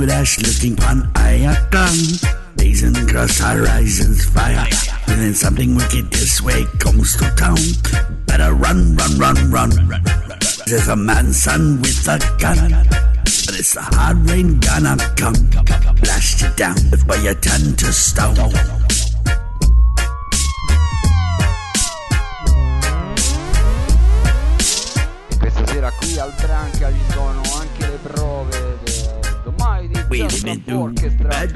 Dash looking pun I gun. Blazing across horizons fire. Feeling something wicked this way comes to town. Better run, run, run, run. There's a man, son, with a gun. But it's the hard rain gonna come. Blast you down before you turn to stone. Questa sera qui al Branca ci sono anche le prove domani di Just Orchestra.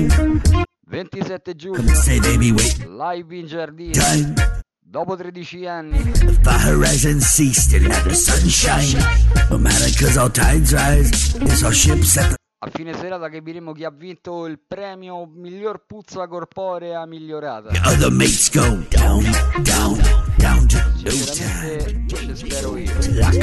27 giugno live in giardino. Dopo 13 anni the horizon ceased, still had the sunshine. No matter cause all tides rise, it's our ship set. A fine serata capiremo chi ha vinto il premio miglior puzza corporea migliorata. The other mates go down, down, down to no time. Ci spero io.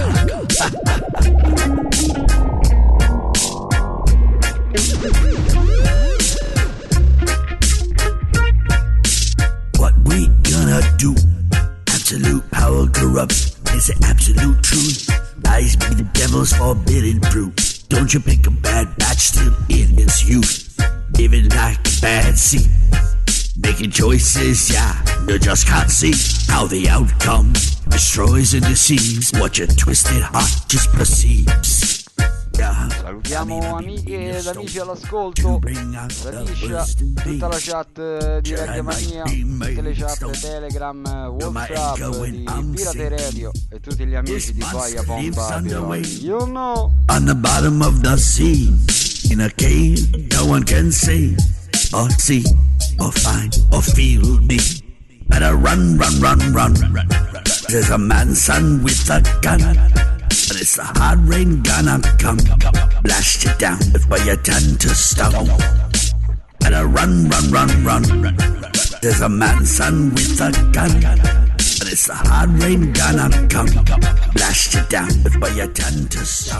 What we gonna do? Absolute power corrupts. It's the absolute truth. Lies be the devil's forbidden fruit. Don't you pick a bad batch still in its youth? Living like a bad seed. Making choices, yeah, you just can't see how the outcome destroys and deceives what your twisted heart just perceives. Salutiamo amiche ed amici all'ascolto, Radiscia, tutta la chat di Radio Mania, tutte le chat Telegram, WhatsApp di Pirate Radio e tutti gli amici di Baia Pompa. You know. On the bottom of the sea, in a cave, no one can say or see or find or feel me. Better run, run, run, run. There's a man, son, with a gun. But it's the hard rain gonna come. Blast you down before you turn to stone. Better run, run, run, run. There's a man, son, with a gun. But it's the hard rain gonna come. Blast you down before you turn to stone.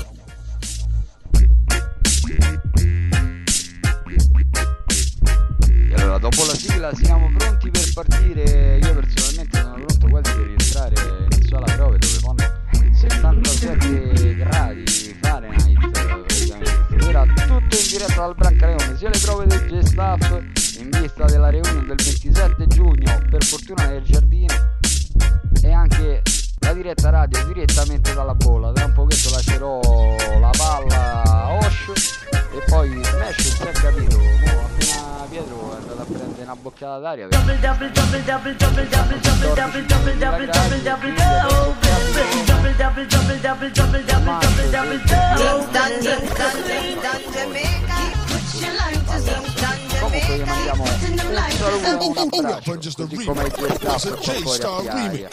E allora dopo la sigla siamo pronti per partire. Io personalmente sono pronto quasi per rientrare in sala prove dove fanno 77 gradi Fahrenheit praticamente. Era tutto in diretta dal Brancaleone, sia le prove del G-Staff in vista della reunion del 27 giugno per fortuna nel giardino e anche la diretta radio direttamente dalla bolla. Tra un pochetto lascerò la palla a Osh e poi Smash si è capito, appena Pietro è andato a prendere una boccata d'aria comunque gli mandiamo un saluto, un abbraccio, così come il G-Staff fa fuori a Piaia.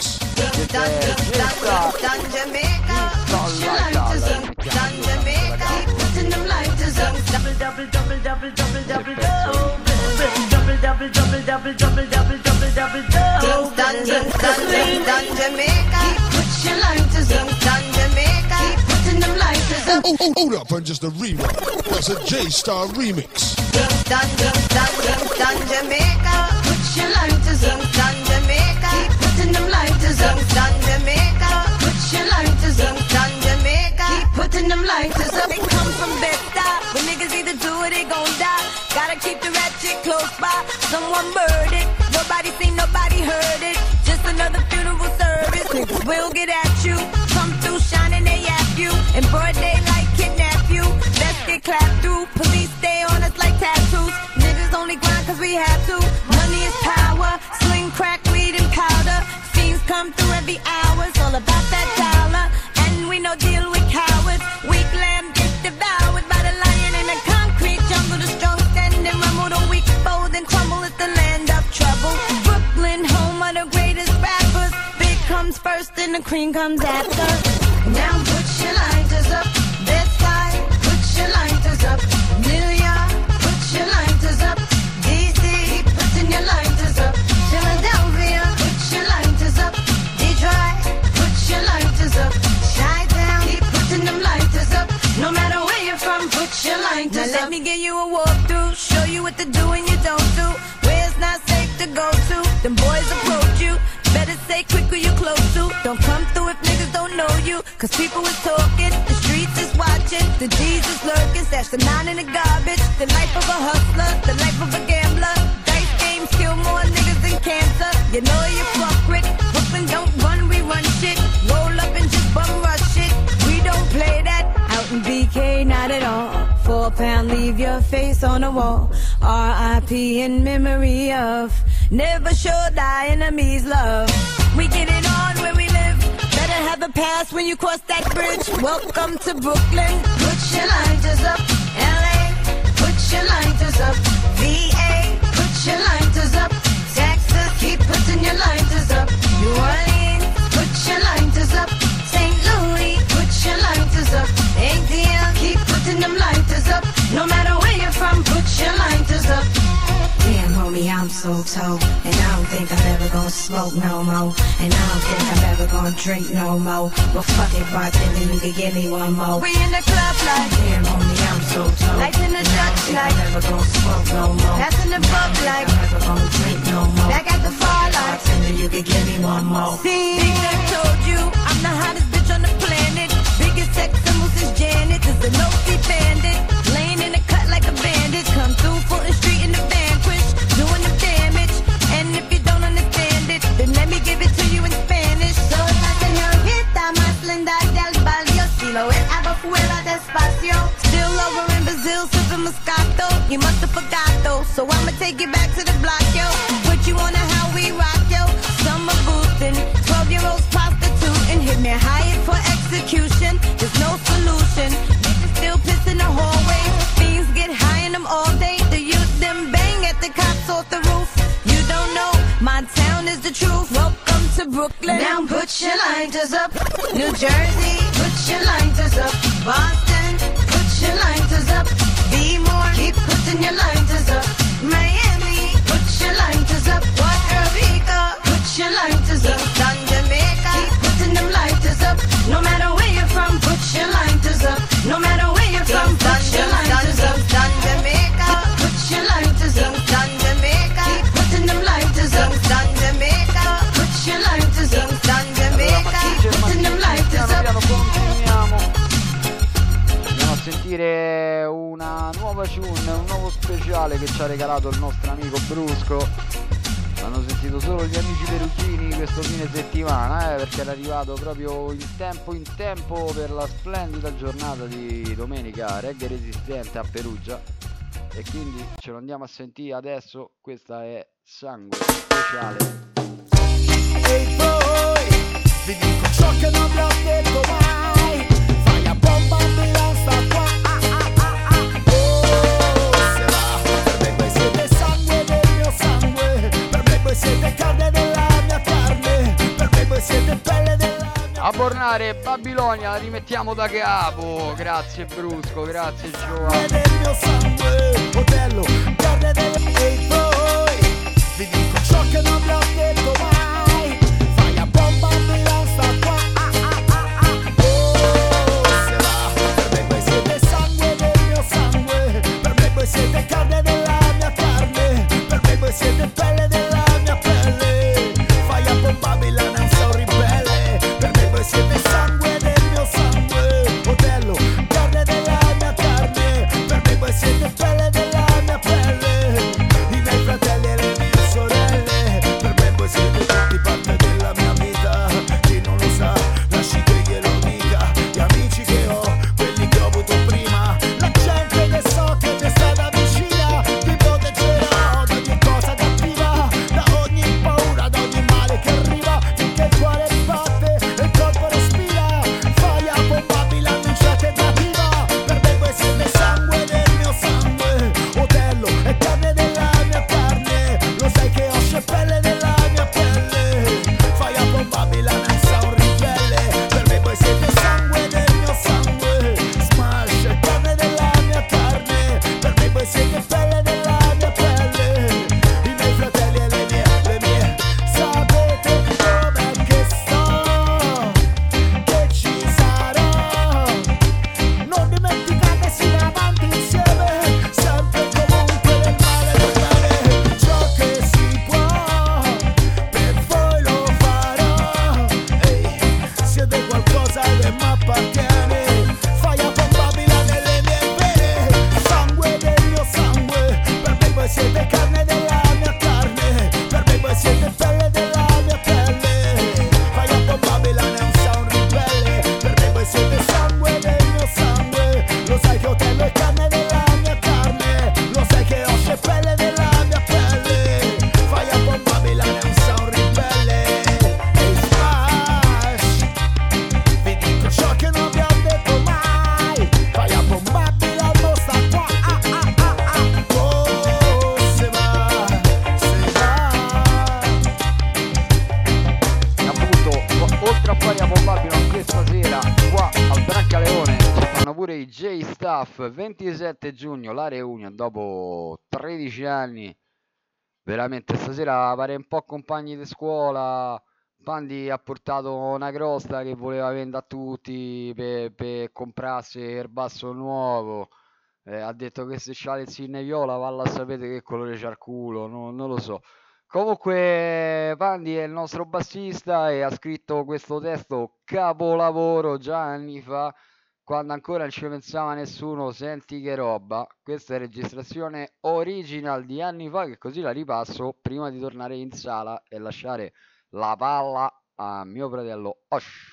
Hold up and just a rewind. That's a J-Star remix. Dun Jamaica, put your lighters up. Dun Jamaica, keep putting them lighters up. Dun Jamaica, put your lighters up. Dun Jamaica, keep putting them lighters up. They come from Bed-Stuy, when niggas either do or they gon' die. Gotta keep the ratchet close by. Someone murdered, nobody seen, nobody heard it. Just another funeral service. Niggas will get at you, come through shining they at you. In broad daylight kidnap you. Let's get clapped through. Police stay on us like tattoos. Niggas only grind cause we have to. Money is power. Sling, crack, weed and powder. Fiends come through every hour. It's all about that dollar. And we no deal with cowards. Weak lamb get devoured by the lion in the concrete jungle. The strong stand and rumble. The weak fold and crumble. It's the land of trouble. Brooklyn, home of the greatest rappers. Big comes first and the cream comes after. Now put your lighters up. This side, put your lighters up. New York, put your lighters up. DC, putting your lighters up. Philadelphia, put your lighters up. Detroit, put your lighters up. Chi-Town, keep putting them lighters up. No matter where you're from, put your lighters up. Now let me give you a walkthrough, show you what to do and you don't do. Where it's not safe to go to. Them boys approach you, better say quick who you close to. Don't come through if niggas don't know you. Cause people is talking, the streets is watching, the G's is lurking, stash the 9 in the garbage. The life of a hustler, the life of a gambler. Dice games kill more niggas than cancer. You know you fuck with Brooklyn, don't run, we run shit. Roll up and just bum rush it. We don't play that out in BK, not at all. £4, leave your face on the wall. R.I.P. in memory of never show thy enemies love. We get it on where we live. Better have a pass when you cross that bridge. Welcome to Brooklyn. Put your lighters up. L.A. Put your lighters up. V.A. Put your lighters up. Texas, keep putting your lighters up. New Orleans, put your lighters up. St. Louis, put your lighters up. ATL, keep putting them lighters up. No matter where you're from, put your lighters up. Damn, homie, I'm so told. And I don't think I'm ever gonna smoke no more. And I don't think I'm ever gonna drink no more. Well, fuck it, bartender, you can give me one more. We in the club like, damn, homie, I'm so told. Lights in the Dutch like, I'm never gonna smoke no more. Passing the buck like, I'm never gonna drink no more. Back at the bar like, bartender, you can give me one more. See, Big Nut told you, I'm the hottest bitch on the planet. Biggest sex symbol since Janet. Is a no-fee bandit. Laying in the cut like a bandit. Come through Fulton Street in the Vanquish. Doing the damage. And if you don't understand it, then let me give it to you in Spanish. So esta señorita más linda del barrio. Si lo es, hago fuera despacio. Still over in Brazil, sipping Moscato. You must have forgot though. So I'ma take you back to the block, yo. Put you on a how we rock, yo. Summer boosting. 12-year-olds prostituting. Hit me higher for execution. There's no solution. Niggas still piss in the hallway. Fiends get high in them all day. The youth them bang at the cops off the roof. You don't know, my town is the truth. Welcome to Brooklyn. Now put your lighters up. New Jersey, put your lighters up. Boston, put your lighters up. Be more, keep putting your lighters up. Miami, put your lighters up. Puerto Rico, put your lighters up. Kingston, Jamaica, keep putting them lighters up. No matter where you're from, put your lighters up. No matter where you're from, put your lighters up. Kingston, Jamaica, put your lighters up. Kingston, Jamaica, keep putting them lighters up. Kingston, Jamaica, put your lighters up. Kingston, Jamaica, keep putting them lighters up. Andiamo a sentire una nuova tune, un nuovo speciale che ci ha regalato il nostro amico Brusco. Hanno sentito solo gli amici perugini questo fine settimana, perché era arrivato proprio in tempo per la splendida giornata di domenica reggae resistente a Perugia, e quindi ce lo andiamo a sentire adesso. Questa è Sangue Speciale. Ehi voi, vi dico ciò che non vi ho detto mai. Fai a bomba, mi sta qua. Se va, per me voi siete sangue del mio sangue. Per me voi siete carne della mia carne. Per me voi siete pelle della mia. A Bornare, Babilonia, la rimettiamo da capo. Grazie Brusco, grazie Giovanni. Del mio sangue, Otello, carne del. Ehi voi, vi dico ciò che non vi ho detto mai. Fai a bomba, mi sta qua. Se va, per me voi siete sangue del mio sangue. Per me voi siete carne della mia carne. Per me voi siete pelle della mia pelle. Fai a bomba, mi non sono ribelle. Per me voi siete sangue del mio sangue. Otello, carne della mia carne. Per me voi siete pelle della mia pelle. I miei fratelli e le mie sorelle. Per me voi siete pure i J-Staff, 27 giugno, la reunion dopo 13 anni. Veramente stasera pare un po' compagni di scuola. Pandi ha portato una crosta che voleva vendere a tutti per comprarsi il basso nuovo. Ha detto che se c'ha le zinne viola valla a sapere che colore c'ha il culo, non lo so. Comunque Pandi è il nostro bassista e ha scritto questo testo capolavoro già anni fa, quando ancora non ci pensava nessuno. Senti che roba, questa è registrazione original di anni fa, che così la ripasso prima di tornare in sala e lasciare la palla a mio fratello Osh.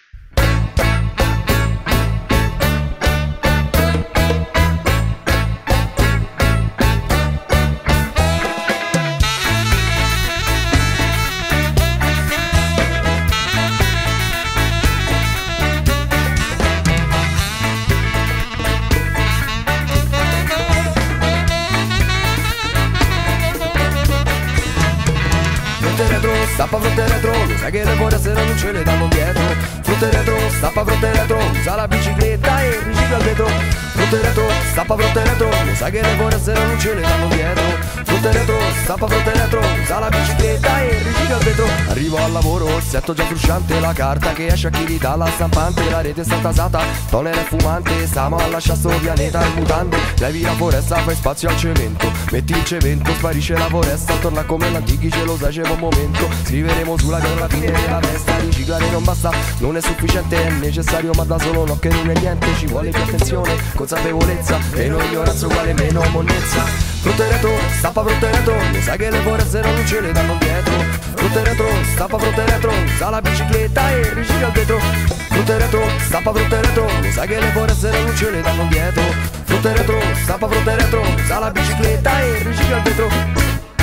Stappa fronte retro, lo sai che le buone sera non ce le danno dietro. Fronte retro, stappa fronte retro, usa la bicicletta e ricicla il vetro. Fronte retro, stappa fronte retro, lo sai che le buone sera non ce le danno dietro. Fronte retro, stappa fronte retro, usa la bicicletta e ricicla il vetro. Arrivo al lavoro, il setto già frusciante, la carta che esce a chili dalla stampante, la rete sta tasata, toner è fumante, stiamo a lasciare sto pianeta in mutande. Levi la foresta, fai spazio al cemento, metti il cemento, sparisce la foresta, torna come l'antichi, ce lo sai, c'è un momento. Scriveremo sulla carta fine della testa. Riciclare non basta, non è sufficiente, è necessario ma da solo no che non è niente. Ci vuole più attenzione, consapevolezza e non ignoranza uguale meno monnezza. Fronte retro, stappa fronte retro, lo sai che le foreste non ce le danno dietro. Fronte retro, stappa fronte retro, usa la bicicletta e ricicla il vetro. Fronte retro, stappa fronte retro, lo sai che le foreste non ce le danno dietro. Fronte retro, stappa fronte retro, usa la bicicletta e ricicla il vetro.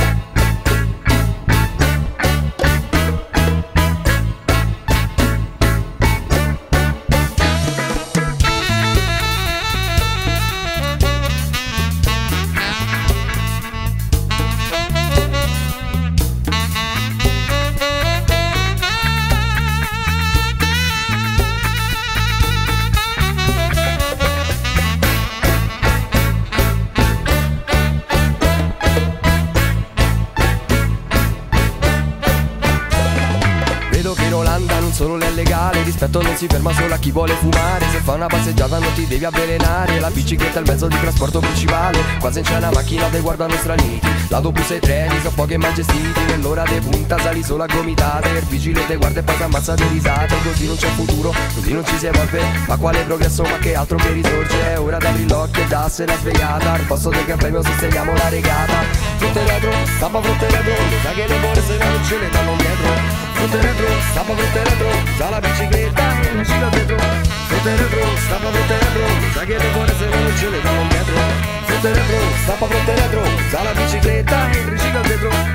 Solo è legale, rispetto non si ferma solo a chi vuole fumare. Se fa una passeggiata non ti devi avvelenare. La bicicletta è il mezzo di trasporto principale. Quasi c'è una macchina te guardano straniti. L'autobus e i treni sono pochi e mal gestiti. Nell'ora de punta sali solo a gomitate. Il vigile te guarda e poi t'ammazza di risate. Così non c'è futuro, così non ci si evolve. Ma quale progresso, ma che altro che risorge. È ora di aprire l'occhio e darsela svegliata. Al posto del gran premio sosteniamo la regata. Fronte retro, stappa fronte retro, sai che le buone se non ce le danno dietro. Fronte retro, stappa fronte retro, usa la bicicletta e ricicla il vetro. Fronte retro, stappa fronte retro, sai che le buone se non ce le danno dietro. Fronte retro, stappa fronte retro, usa la bicicletta e ricicla il vetro.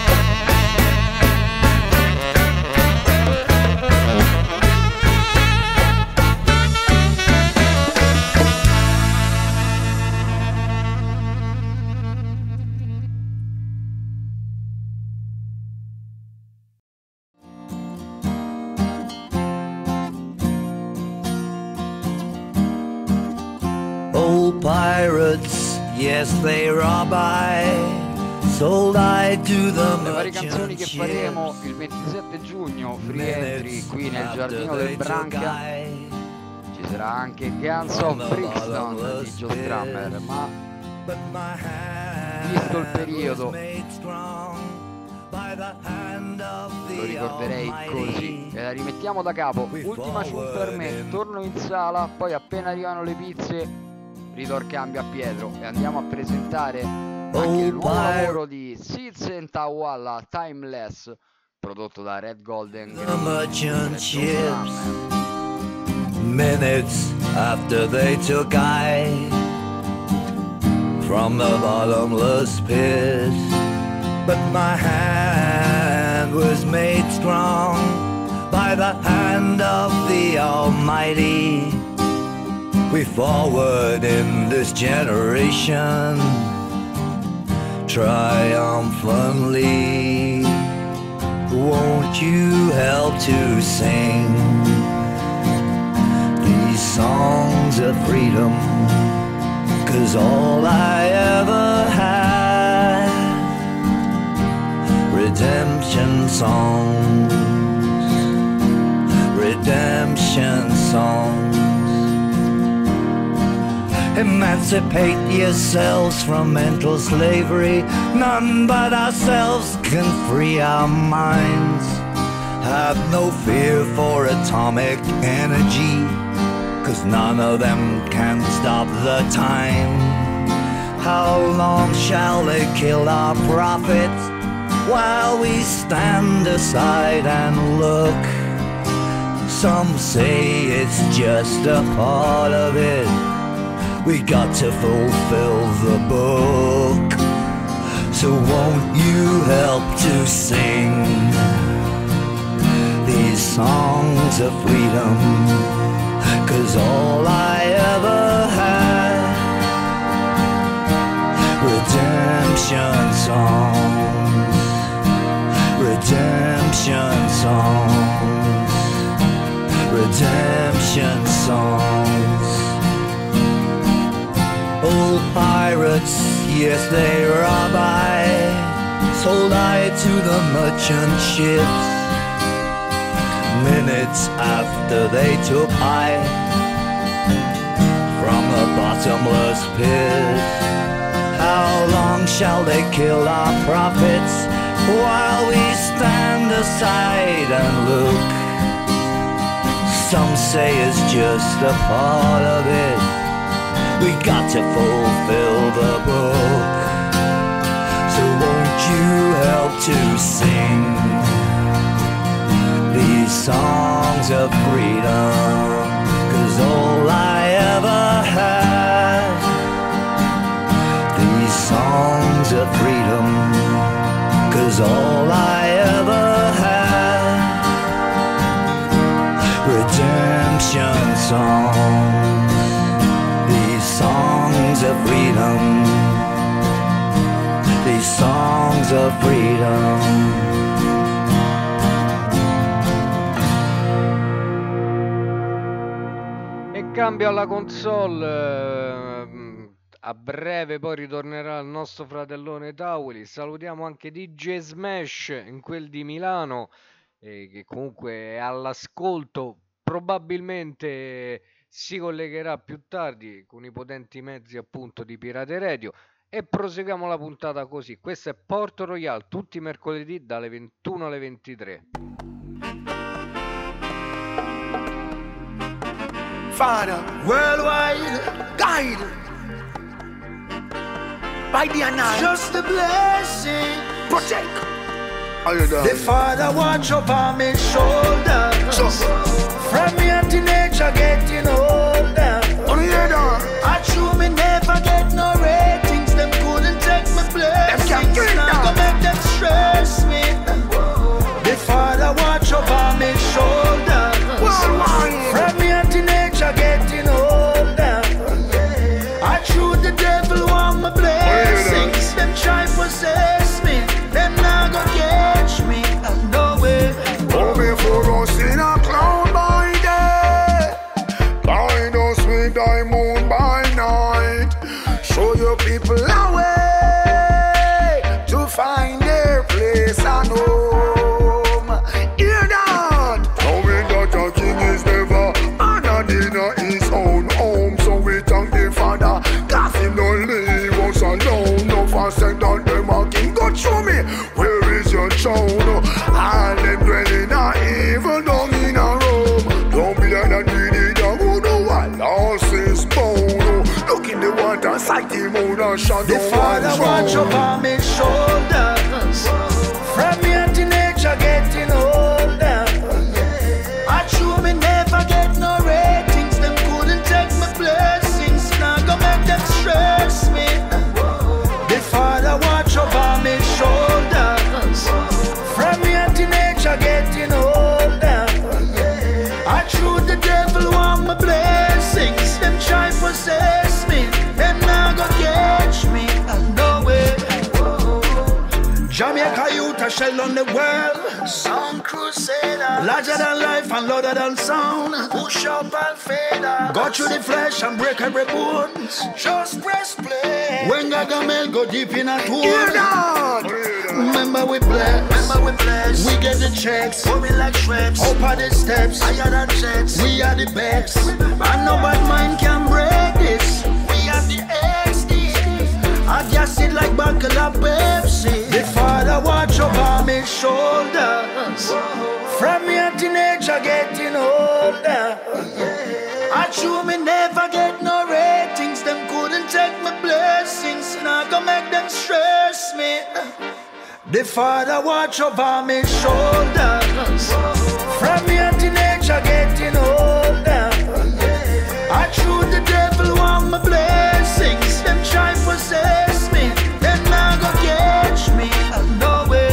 Pirates, yes they rob I, sold I to the Le varie canzoni merchant che faremo ships. il 27 giugno, free entry qui nel giardino del Branca. Ci sarà anche Guns of Brixton di Joe Strummer, ma visto il periodo lo ricorderei così. E la rimettiamo da capo. Ultima shoot per me, torno in sala, poi appena arrivano le pizze ridò il cambio a Pietro e andiamo a presentare anche il nuovo lavoro di Seeds and Tawalla, Timeless, prodotto da Red Golden. The merchant ships, minutes after they took I from the bottomless pit, but my hand was made strong by the hand of the Almighty. We forward in this generation triumphantly. Won't you help to sing these songs of freedom, 'cause all I ever had, redemption songs, redemption songs. Emancipate yourselves from mental slavery. None but ourselves can free our minds. Have no fear for atomic energy, 'cause none of them can stop the time. How long shall they kill our prophets while we stand aside and look? Some say it's just a part of it. We got to fulfill the book. So won't you help to sing these songs of freedom? 'Cause all I ever had, redemption songs, redemption songs, redemption songs. Old pirates, yes they rob I, sold I to the merchant ships. Minutes after they took I from the bottomless pit. How long shall they kill our prophets while we stand aside and look? Some say it's just a part of it. We got to fulfill the book. So won't you help to sing these songs of freedom? 'Cause all I ever had, these songs of freedom. 'Cause all I ever had, redemption songs, these songs of freedom, these songs of freedom. Cambio alla console, a breve poi ritornerà il nostro fratellone Tauli. Salutiamo anche DJ Smash in quel di Milano, che comunque è all'ascolto, probabilmente si collegherà più tardi con i potenti mezzi appunto di Pirate Radio. E proseguiamo la puntata così. Questo è Porto Royale, tutti i mercoledì dalle 21 alle 23. Father, worldwide, guide, by the night, just a blessing, protect. The Father watch over my shoulder, from me a teenager getting older. I true me never get no ratings, them couldn't take my blessings, now go make them stress me. The Father watch over my shoulder, from me a teenager getting older. I true the devil want my blessings, them try possess me, them not gonna catch me, no way. Go before us in a cloud by day, guide us with thy moon by night. Show your people a way to find their place and home. Hear that? Knowing that the king is never honored in his own home, so we thank the Father, 'cause he don't leave us alone. No faster than them a king. Go show me, where is your throne? All them dwelling a evil down in a Rome. Don't be like that greedy dog who know what lost his bone. Look in the water, sight him out and shut The Father watch over my shoulders, from me a teenager getting older. I true me never get no ratings, them couldn't take my blessings, now go make them stress me. The Father watch over my shoulders, from me a teenager getting older. I true the devil want my blessings, them try possess me, them not go catch me, no way. Jamaica youth a shell on the world, Sound crusader, larger than life and louder than sound. push up and fader. Go through the flesh and break every bones. Just press play. When Gargamel go deep in a tour. Hear that? Remember we bless. Remember we bless. We get the checks. Coming like Shreks. Up at the steps. Higher than jets. We are the best. And no bad mind can break this. We are the XD. I just sit like buckle of Pepsi. The Father watch over my shoulders. From me a teenager getting older. I true me never get no ratings. Them couldn't take my blessings. Now go make them stress me. The Father watch over my shoulders. From me a teenager getting older. I true the devil want my blessings. Them try possess me. Them now go catch me. No way.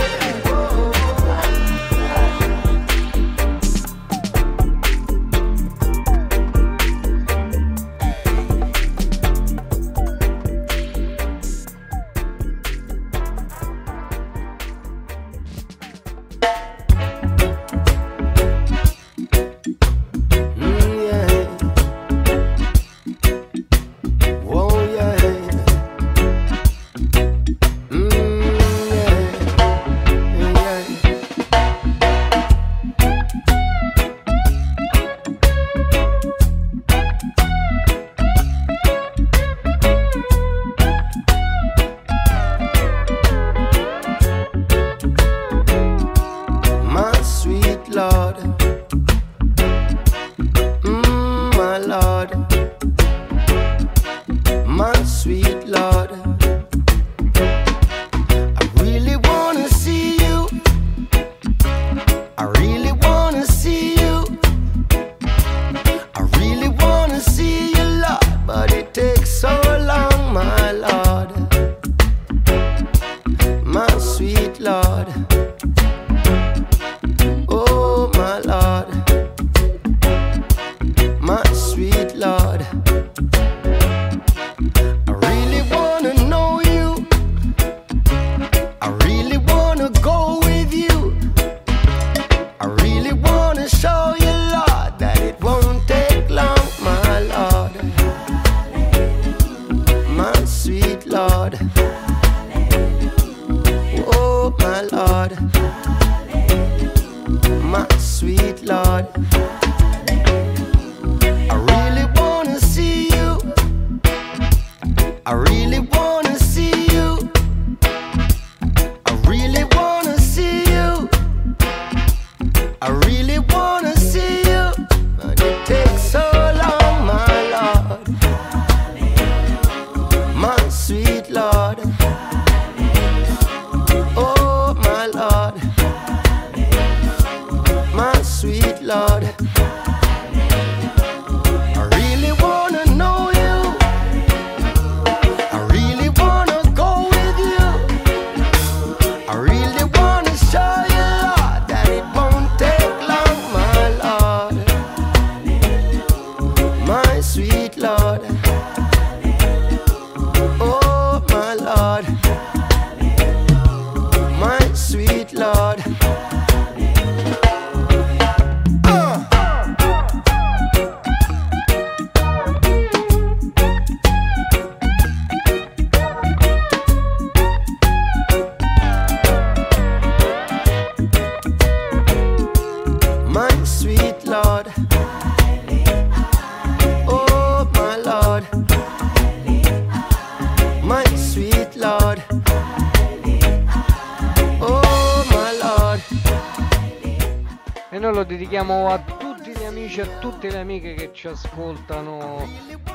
Dedichiamo a tutti gli amici e a tutte le amiche che ci ascoltano.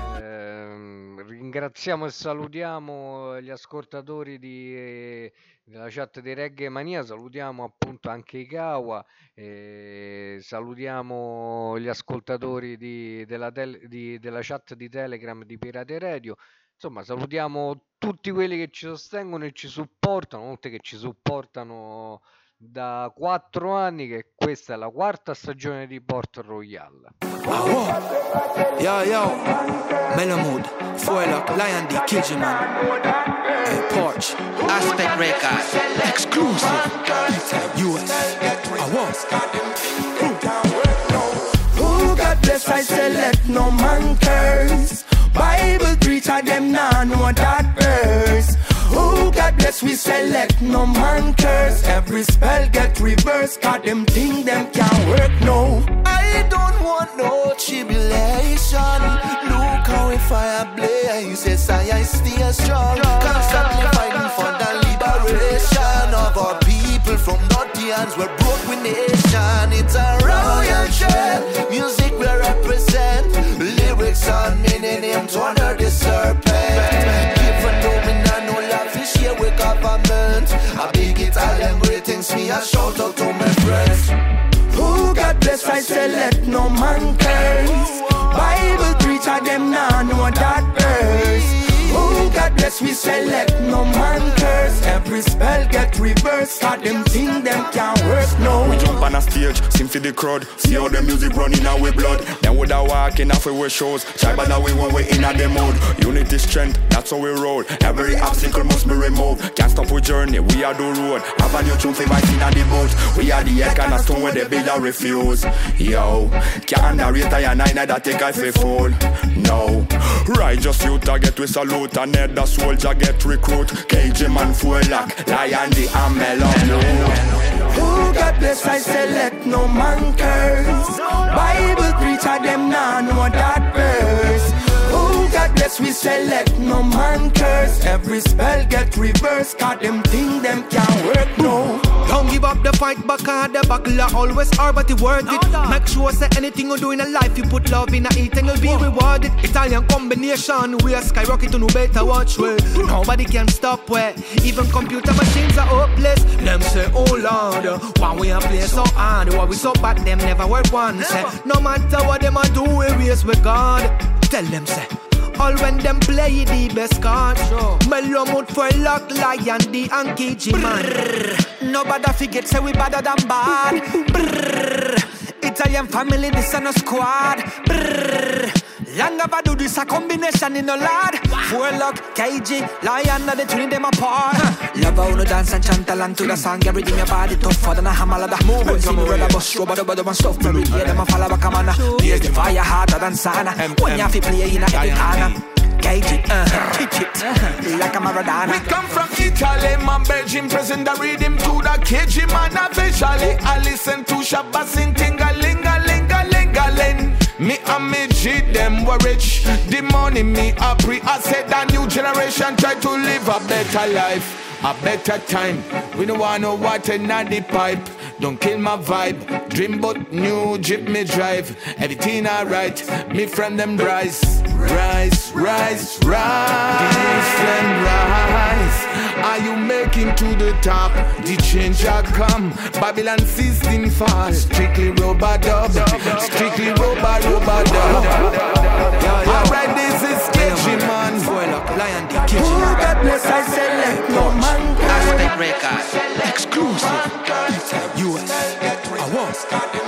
Ringraziamo e salutiamo gli ascoltatori della chat di Reggae Mania, salutiamo appunto anche i Kawa, salutiamo gli ascoltatori della chat di Telegram di Pirate Radio. Insomma, salutiamo tutti quelli che ci sostengono e ci supportano, oltre che ci supportano da 4 anni, che questa è la 4ª stagione di Port Royal. Yo, yo, Melamood, Foilock, Lion D, Kilgerman, Porch, Aspect Records, Exclusive, US. Who God bless, I say let no man curse. Bible preacher them nah know that verse. Who God bless, we say let no man curse. Every spell get reversed, cause them think them can't work no. I don't want no tribulation. Look how we fire blaze. Yes, I stay strong. Constantly fighting for the liberation of our people from dirty hands. We're broke with nation. It's a royal trend. Music we represent. Lyrics on meaning to under the serpent. Even though me not no love is here with government. I big Italian greetings, me a shout out to my friends. Who God bless, I say let no man curse. Bible preacher them nah know that verse. Who God bless, we say let no man curse. Every spell get reversed, cause them think them can't work no. We jump on a stage, sing for the crowd. See how the music running out with blood. Then we da walk in after we shows. Try but that we when we in a the mode. Unity strength, that's how we roll. Every obstacle must be removed. Can't stop we journey, we are the road. Have a new tune for my in a the boat. We are the egg and a stone where the builder refuse. Yo, can't narrate I and I that take I for fool. No, righteous youth I get with salute. And the soldier get recruit. KG man full lock, Lion the Melon. Who God bless, I say let no man curse. Bible preacher them nah know that verse. Who God bless, we say let no man curse. Every spell get reversed, cause them think them can't work no. Don't give up the fight, but the buckle always are, but it worth it. Make sure say anything you do in a life, you put love in it and you'll be rewarded. Italian combination, we are skyrocket to no better watch way. Nobody can stop way. Even computer machines are hopeless. Them say, oh Lord, why we are playing so hard? Why we so bad? Them never work once. No matter what them a do, we race with God. Tell them say. All when them play the best card. Mellow mood for luck, Lion D and KG man. Nobody forget say we better than bad. Brrr. Italian family, this and a squad. Brrr. Long have I do this a combination in a lad. For luck, KG, Lion and the tune them apart. Love how no dance and chant along to the song. Every rhythm your body tougher than a hammer of the move. When see me brother bust show, but one stuff for it. Yeah, them a follow back a man. Here's the fire harder than sauna. When you have to play in a every corner. KG, kick it, like a Maradona. We come from Italy, my Belgian present the rhythm to the KG man officially. I listen to Shabba sing ting-a-ling-a-ling-a-ling-a-ling. Me and me G, them were rich. The money me a pre. I said the new generation try to live a better life, a better time. We don't want no water in the pipe. Don't kill my vibe. Dream but new Jeep me drive. Everything alright. Me friend them rise. Rise, rise, rise and rise. Are you making to the top? The change a come. Babylon system fall. Strictly rub-a-dub. Strictly rub-a-dub. Alright, this is KG man. Lion D, KG. Who God bless, I say let no man curse. Aspect Records, exclusive. US, I want.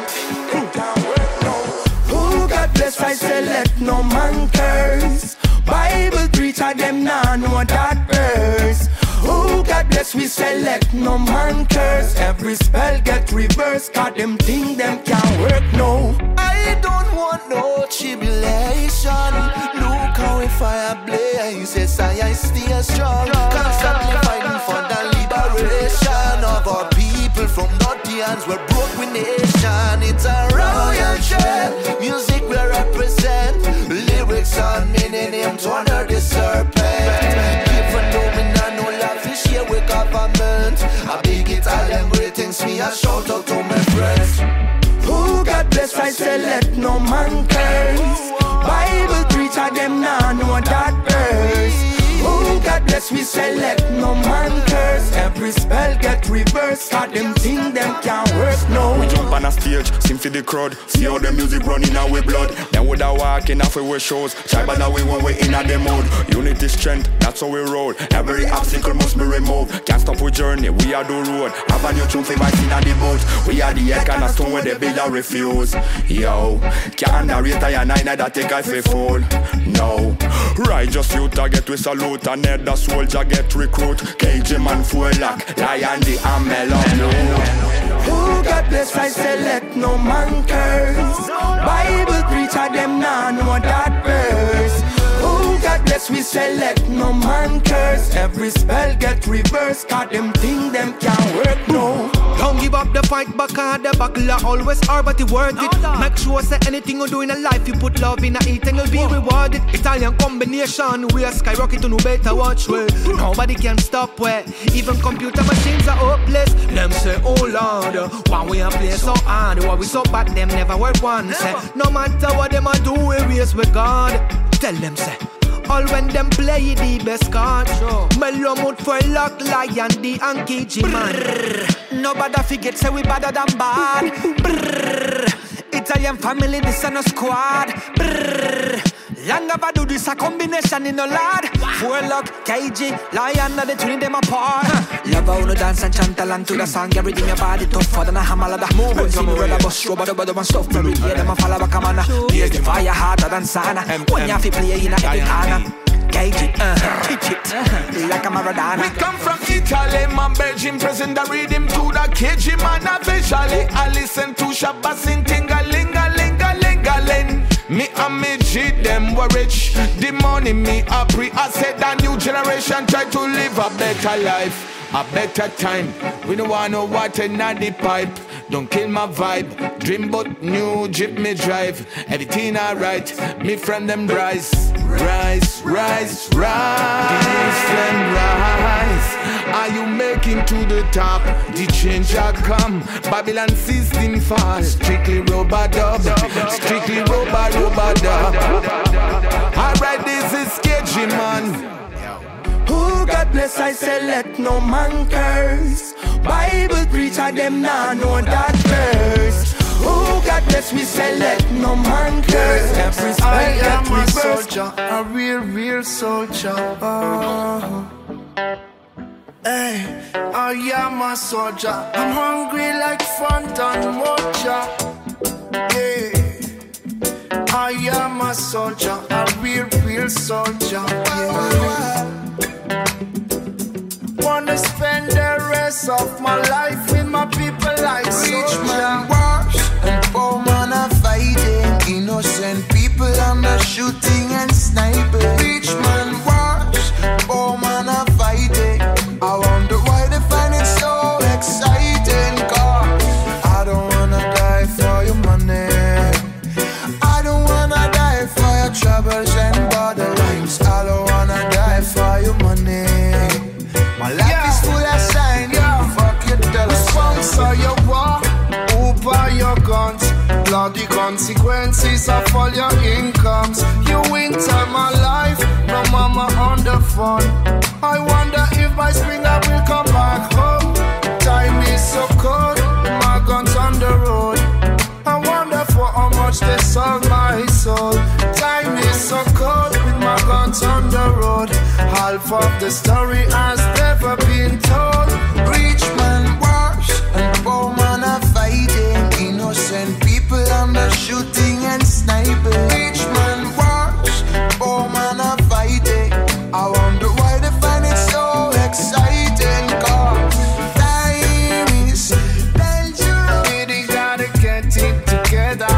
Who God bless, I say let no man curse. Bible preacher them nah know that verse. Who God bless, we say let no man curse. Every spell get reversed, cause them think them can't work no. I don't want no tribulation. Look how we fire blaze. Yes, I stay strong. Constantly fighting for the liberation of our people from dirty hands. We're broke with nation. It's a royal trend. Music we represent. Lyrics on meaning to under the serpent. Even though me not no love is here with government. I big Italian greetings, me a shout out to my friends. Who God bless, I say let no man curse. Bible preacher them nah know that verse. Who God bless, we say let no man curse. Every spell get reversed, cause them think them can't work no. We jump on a stage, sing for the crowd. See how the music running out with blood. Then we da walk in after we shows. Try but that we when we in a the mode. Unity strength, that's how we roll. Every obstacle must be removed. Can't stop we journey, we are the road. Have a new tune for my in a the boat. We are the egg and a stone where the builder refuse. Yo, can't narrate I and I that take I for fool. No, Righteous youth a get we salute, and the soldier get recruit. KG man full lock, Lion D and Melon. Who God bless, I say let no man curse. Bible preacher them nah know that verse. Who God bless, we say let no man curse. Every spell get reversed, cause them think them can't work no. Don't give up the fight, because the battle are always hard, but it worth it. Make sure say anything you do in a life, you put love in it and you'll be rewarded. Italian combination, we are skyrocket to no better watch way. Nobody can stop where, even computer machines are hopeless. Them say, oh Lord, why we are play so hard, why we so bad, them never work one. Say, no matter what them a do, we race with God. Tell them say, all when them play the best card. Mellow mood for luck, Lion D and KG man. Nobody forget say we better than bad. Brrr. Italian family, this and a squad. Brrr. Long ever do this a combination in a lad. Full luck, KG, Lion, the tune them apart. Love how no dance and chant along to the song. Everything your body tougher than a hammer ladder. When see me brother bust show, but one stuff for me. Yeah, them a follow back a man. Here's the fire harder than sauna. When you have to play in every corner. KG, teach it, like a Maradona. We come from Italy, my Belgian present the rhythm to the KG man officially. I listen to Shabba sing ting-a-ling-a-ling-a-ling-a-ling. Me and me G, them were rich. The money me a pre. I said the new generation try to live a better life, a better time. We don't want no water in the pipe. Don't kill my vibe. Dream but new Jeep me drive. Everything alright. Me friend them rise. Rise, rise, rise. Them rise. Are you making to the top? The change a come. Babylon system fall. Strictly rub-a-dub. Strictly rub-a-dub. Alright, this is KG man. Who God bless, I say let no man curse. Bible preacher them nah know that verse. Who God bless, we say let no man curse. Every spell I am get a reversed. soldier, a real soldier. Hey, I am a soldier. I'm hungry like Fanta Mocha. Yeah, I am a soldier, a real soldier. Yeah. Wanna spend the rest of my life with my people like Rich man wash and poor man are fighting. Innocent people under shooting and sniping. Rich man wash, poor man are fighting. I wonder why they find it so exciting. Cause I don't wanna die for your money. I don't wanna die for your troubles and borderlines. I don't wanna die for your money. My life is full of signs, fuck your dollar signs. sponsor your war, over your guns. Bloody consequences of all your incomes. You winter my life, no mama on the phone. I wonder if by spring I will come back home. Time is so cold, my guns on the road. I wonder for how much they sold my soul. Time is so cold with my guns on the road. Half of the story has never been told. Rich man wash and poor man are fighting. Innocent people under shooting and sniping. Rich man wash, poor man are fighting. I wonder why they find it so exciting. Cause time is dangerous. We gotta get it together.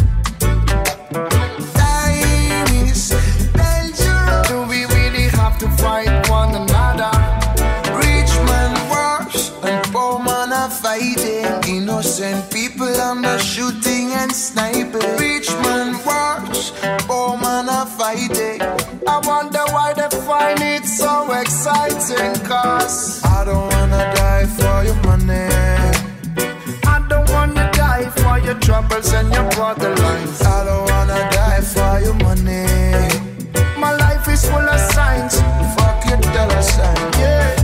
Time is dangerous. Do we really have to fight one another? Rich man wash and poor man are fighting. Innocent people under shooting and sniping. Rich man wash, poor man are fighting. I wonder why they find it so exciting. Cause I don't wanna die for your money. I don't wanna die for your troubles and your borderlines. I don't wanna die for your money. My life is full of signs. Fuck your dollar sign. Yeah.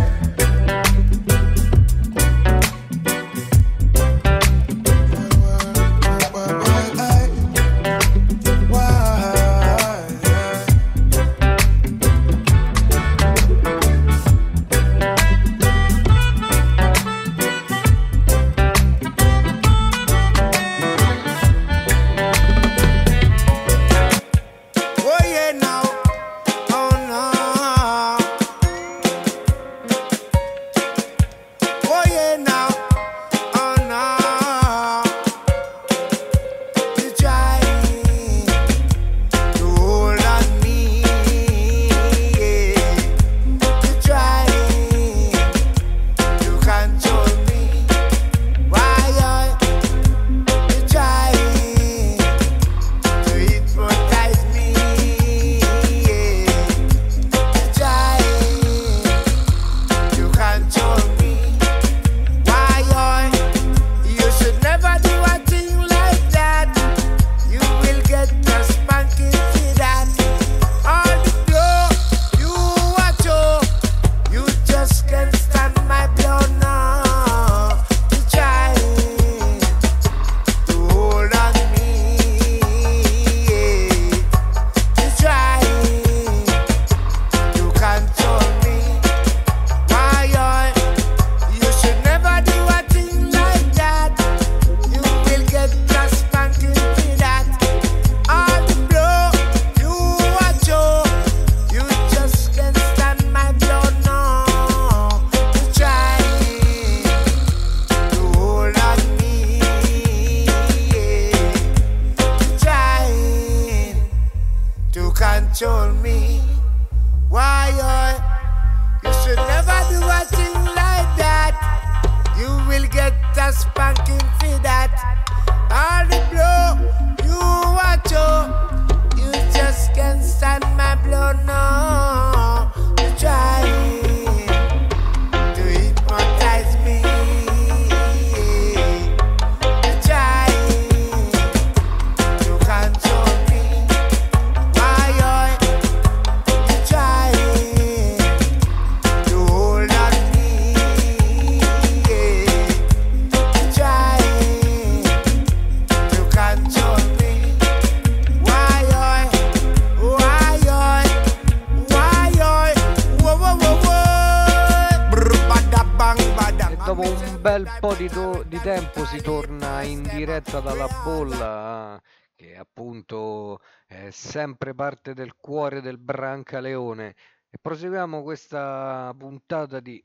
un bel po' di tempo si torna in diretta dalla bolla, che appunto è sempre parte del cuore del Brancaleone. E proseguiamo questa puntata di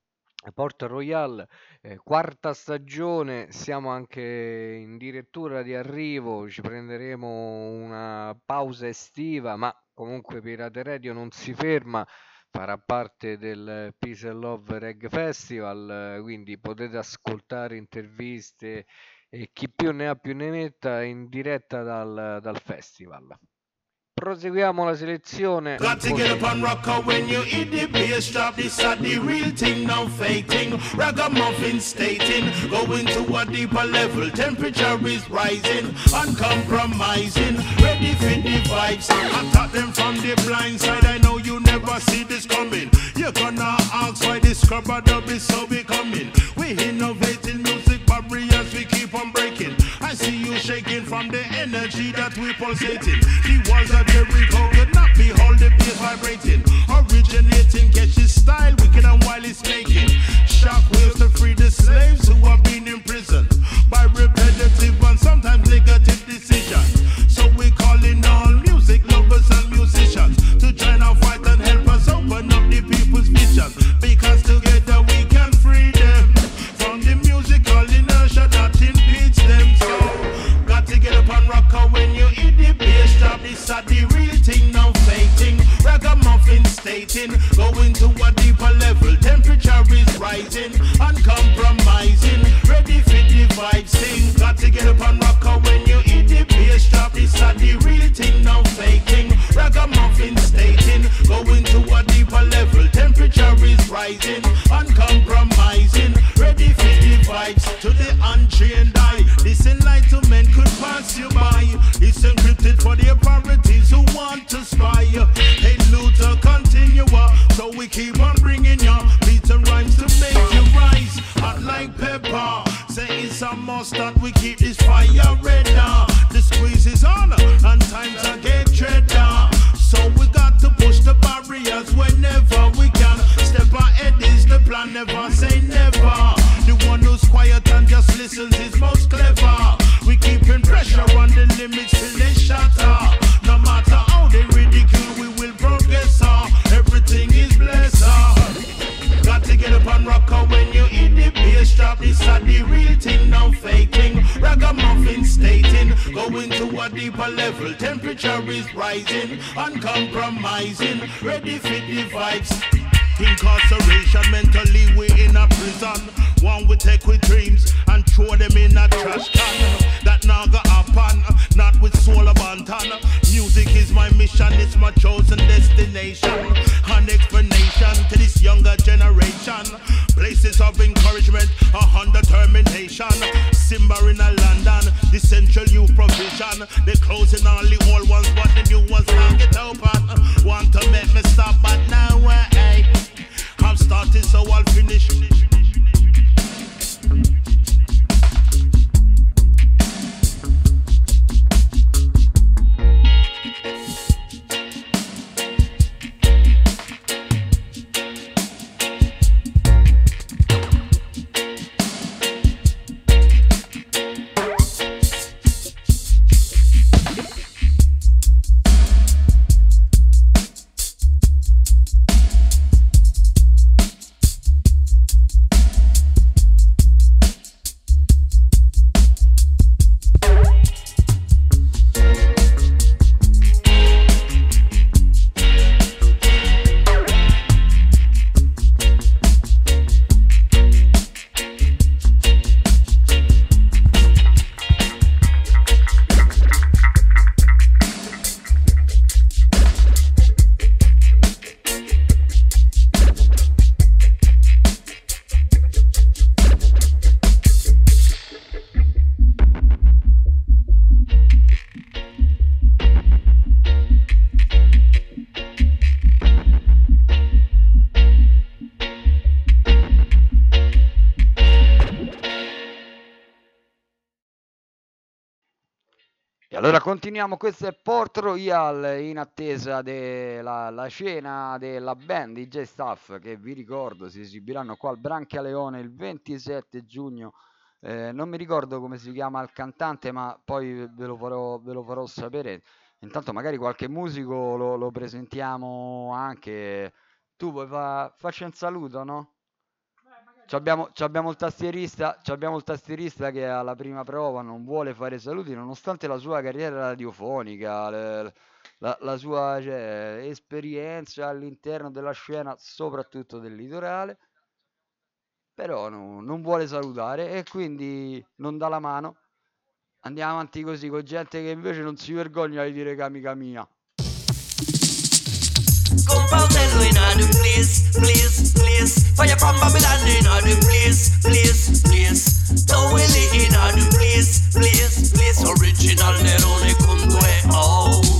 Port Royal, quarta stagione, siamo anche in dirittura di arrivo, ci prenderemo una pausa estiva, ma comunque Pirate Radio non si ferma, farà parte del Peace and Love Reggae Festival, quindi potete ascoltare interviste e chi più ne ha più ne metta in diretta dal festival. Proseguiamo la selezione. Got to get up and rock out when you eat the bass drop. This are the real thing, no fake thing. Ragamuffin stating, going to a deeper level. Temperature is rising, uncompromising. Ready for the vibes. Attack them from the blind side. I know you never see this coming. You're gonna ask why this scrubber dub is so becoming. We innovating music barriers, we keep on breaking. I see you shaking from the energy that we pulsating. The walls are Jericho could not behold the bass vibrating. Originating, catch his style, wicked and while it's making shockwaves to free the slaves who are being imprisoned by repetitive and sometimes negative decisions. So we calling all music lovers and musicians to join our fight and help us open up the people's vision. Because together we can free them from the musical inertia that impedes them. So got to get up and rock out when you eat the bass drop. This are the real thing, no fake thing. Ragamuffin stating, going to a deeper level. Temperature is rising, uncompromising. Ready for the vibes sing. Got to get up and rock out when you eat the bass drop. This are the real thing, no fake thing. Ragamuffin stating, going to a deeper level. Temperature is rising, uncompromising. Ready for the vibes to the untrained eye. This enlightenment could pass you by. It's encrypted for the authorities who want to spy. Hey Luther, continue, so we keep on bringing you beats and rhymes to make you rise. Hot like pepper, say it's a must that we keep this fire red. The squeeze is on, and times are get dreader. So we got to push the barriers whenever we can. Step ahead is the plan, never say never. The one who's quiet and just listens is most clever. We keeping pressure on the limits till they shatter. No matter how they ridicule, we will progress. Everything is blessed. Got to get up and rock out when you eat the bass drop. This are the real thing, no faking. Ragamuffin stating, going to a deeper level. Temperature is rising, uncompromising. Ready for the vibes. Incarceration, mentally we in a prison. One we take with dreams and throw them in a trash can. That now go happen, not with soul abandon. Music is my mission, it's my chosen destination. An explanation to this younger generation. Places of encouragement, determination. Simba in a London, the central youth provision. They closing all the old ones, but the new ones can't get open. Want to make me stop, but now hey, I'm starting, so I'll finish. Allora continuiamo, questo è Port Royal in attesa della la cena della band DJ Staff che vi ricordo si esibiranno qua al Brancaleone il 27 giugno. Non mi ricordo come si chiama il cantante, ma poi ve lo farò sapere. Intanto magari qualche musico lo presentiamo anche. Tu vuoi facci un saluto, no? C'abbiamo il tastierista che alla prima prova non vuole fare saluti nonostante la sua carriera radiofonica, la sua esperienza all'interno della scena, soprattutto del litorale, però non vuole salutare e quindi non dà la mano. Andiamo avanti così con gente che invece non si vergogna di dire amica mia. Compoundello in the place, place, place. Fire from Babylon in the place, place, place. Towelly in the place, place, place. Original Nerone con 2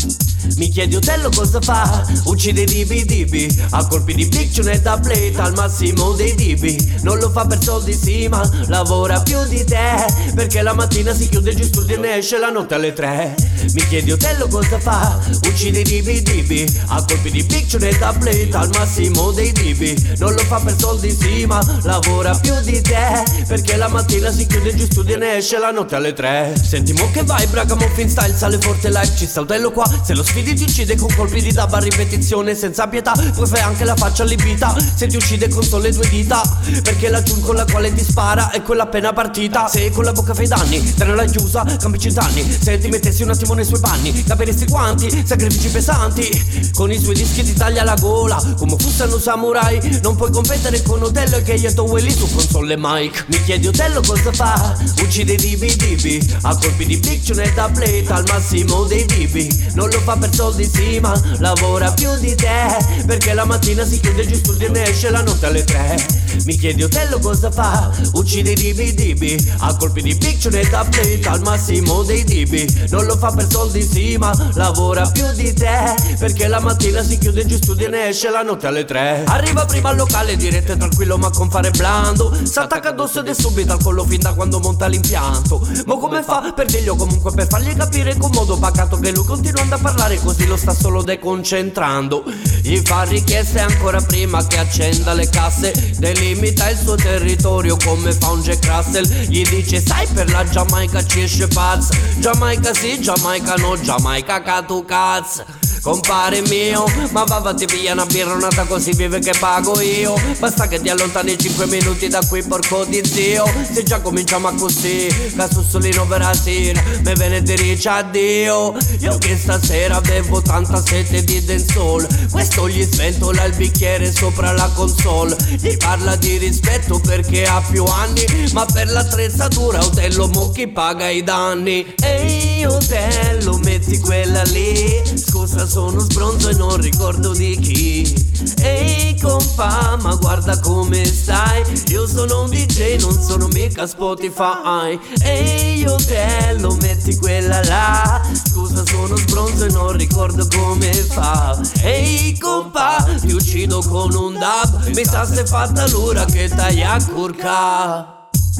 Mi chiedi Otello cosa fa? Uccide dibi dibi a colpi di picture e tablet al massimo dei dibi. Non lo fa per soldi sì ma lavora più di te, perché la mattina si chiude giù studio e ne esce la notte alle 3. Mi chiedi Otello cosa fa? Uccide dibi dibi a colpi di picture e tablet al massimo dei dibi. Non lo fa per soldi sì ma lavora più di te, perché la mattina si chiude giù studio e ne esce la notte alle 3. Senti mo che vai Bragamuffin style, sale forte live, ci sta Otello qua. Se lo sfidi ti uccide con colpi di dab a ripetizione senza pietà, poi fai anche la faccia allibita se ti uccide con sole 2 dita, perché la tune con la quale ti spara è quella appena partita. Se con la bocca fai danni, te ne l'hai chiusa, cambi cent'anni. Se ti mettessi un attimo nei suoi panni, capiresti quanti sacrifici pesanti. Con i suoi dischi ti taglia la gola come fossero un samurai. Non puoi competere con Otello e che gli Welly su console e mic. Mi chiedi Otello cosa fa? Uccide dibi dibi a colpi di picture e tablet al massimo dei dibi. Non lo fa per soldi sì ma lavora più di te, perché la mattina si chiude giù studio e ne esce la notte alle 3. Mi chiedi Otello cosa fa? Uccide dibi dibi a colpi di picture e tablet al massimo dei dibi. Non lo fa per soldi sì ma lavora più di te, perché la mattina si chiude giù studio e ne esce la notte alle 3. Arriva prima al locale dirette tranquillo ma con fare blando, s'attacca addosso ed è subito al collo fin da quando monta l'impianto. Ma come fa per dirgli o comunque per fargli capire con modo pacato che lui continuando a parlare così lo sta solo deconcentrando. Gli fa richieste ancora prima che accenda le casse, delimita il suo territorio come fa un Jack Russell. Gli dice sai per la Giamaica ci esce pazza, Giamaica sì, Giamaica no, Giamaica catu cazzo. Compare mio, ma vatti via una birra nata così vive che pago io. Basta che ti allontani 5 minuti da qui porco di zio. Se già cominciamo a così, casussolino per la sera, me viene di dice addio. Io che stasera avevo tanta sete di dancehall, questo gli sventola il bicchiere sopra la console. Gli parla di rispetto perché ha più anni, ma per l'attrezzatura Otello mo chi paga i danni. Ehi Otello metti quella lì, scusa sono sbronzo e non ricordo di chi. Ehi compa ma guarda come stai, io sono un DJ non sono mica Spotify. Ehi Otello metti quella là, scusa sono sbronzo e non ricordo come fa. Ehi compa ti uccido con un dab, mi sa se fatta l'ura che taglia a curca.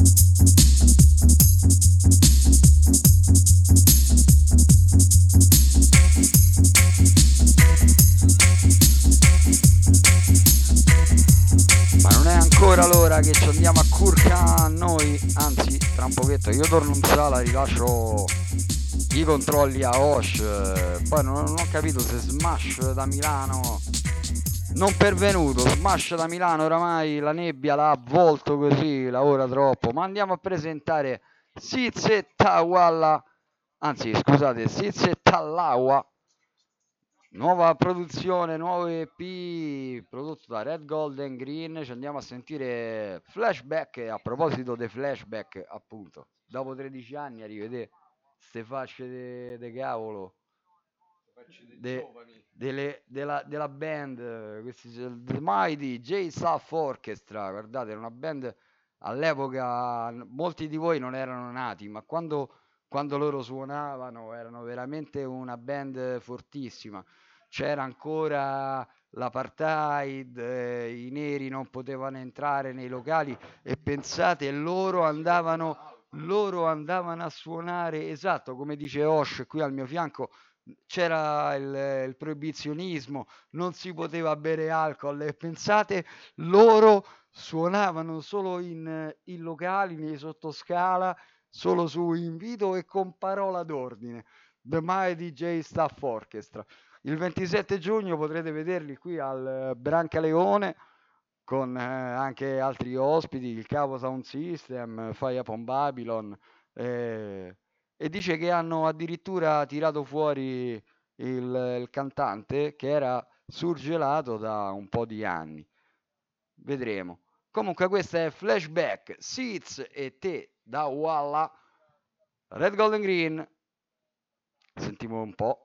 Ma non è ancora l'ora che ci andiamo a curca noi, anzi tra un pochetto io torno in sala, rilascio i controlli a Osh. Poi non ho capito se Smash da Milano non pervenuto. Smash da Milano oramai la nebbia l'ha avvolto così, lavora troppo. Ma andiamo a presentare Sizze Tawalla, anzi scusate, Sizze Tallawa, nuova produzione, nuovo EP prodotto da Red Golden Green. Ci andiamo a sentire Flashback. E a proposito dei flashback, appunto, dopo 13 anni a rivedere ste facce de cavolo della band, questi The Mighty J-Staff Orchestra. Guardate, era una band all'epoca, molti di voi non erano nati, ma quando loro suonavano erano veramente una band fortissima. C'era ancora l'apartheid, i neri non potevano entrare nei locali e pensate, loro andavano loro andavano a suonare, esatto, come dice Osh qui al mio fianco, c'era il proibizionismo, non si poteva bere alcol e pensate, loro suonavano solo in locali, nei sottoscala, solo su invito e con parola d'ordine. The My DJ Staff Orchestra. Il 27 giugno potrete vederli qui al Brancaleone con anche altri ospiti, il Cavo Sound System, Fire Upon Babylon, e dice che hanno addirittura tirato fuori il cantante che era surgelato da un po' di anni. Vedremo. Comunque questa è Flashback, Seeds e te da Walla, Red Golden Green. Sentiamo un po'.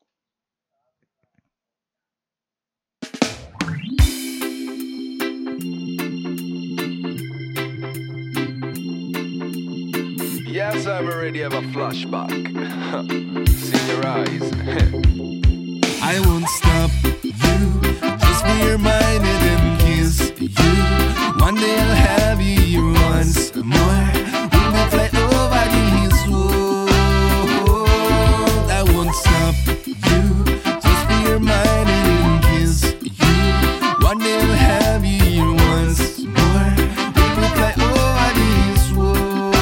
Yes, I'm already have a flashback. See your eyes. I won't stop you, just be reminded and kiss you. One day I'll have you here once more. We will fly over this world. I won't stop you, just be reminded and kiss you. One day I'll have you here once more. We will fly over this world.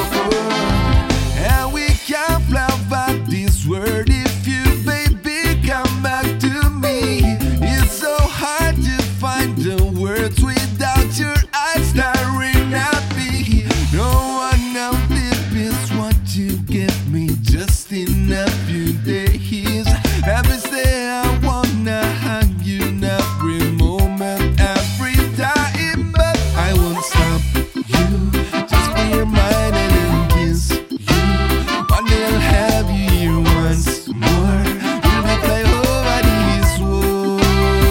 And we can fly over this world if you, baby, come back to me. It's so hard to find the words without your eyes staring at me. No one out there is what you give me just in a few days. Every day I wanna hug you every moment, every time, but I won't stop you. Just be reminded and kiss you. One day I'll have you here once more. We will fly over this world.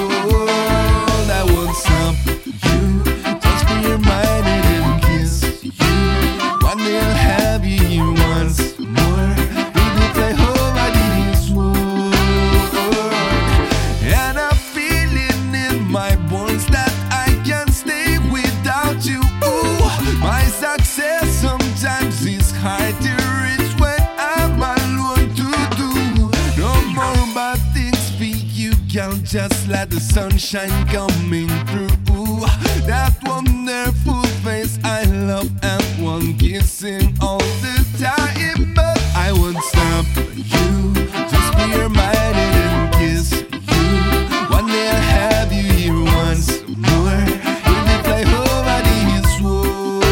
I won't stop you. Just be reminded and kiss you. One day I'll have you here once more. We will fly over this world. And I'm feeling in my bones that I can't stay without you. Ooh, my success sometimes is hard to reach when I'm alone to do. No more bad things for you, girl, just like the sunshine coming through. That wonderful face I love and one kissing all the time. But I won't stop you, just be reminded and kiss you. One day I'll have you here once more. We will fly over this world.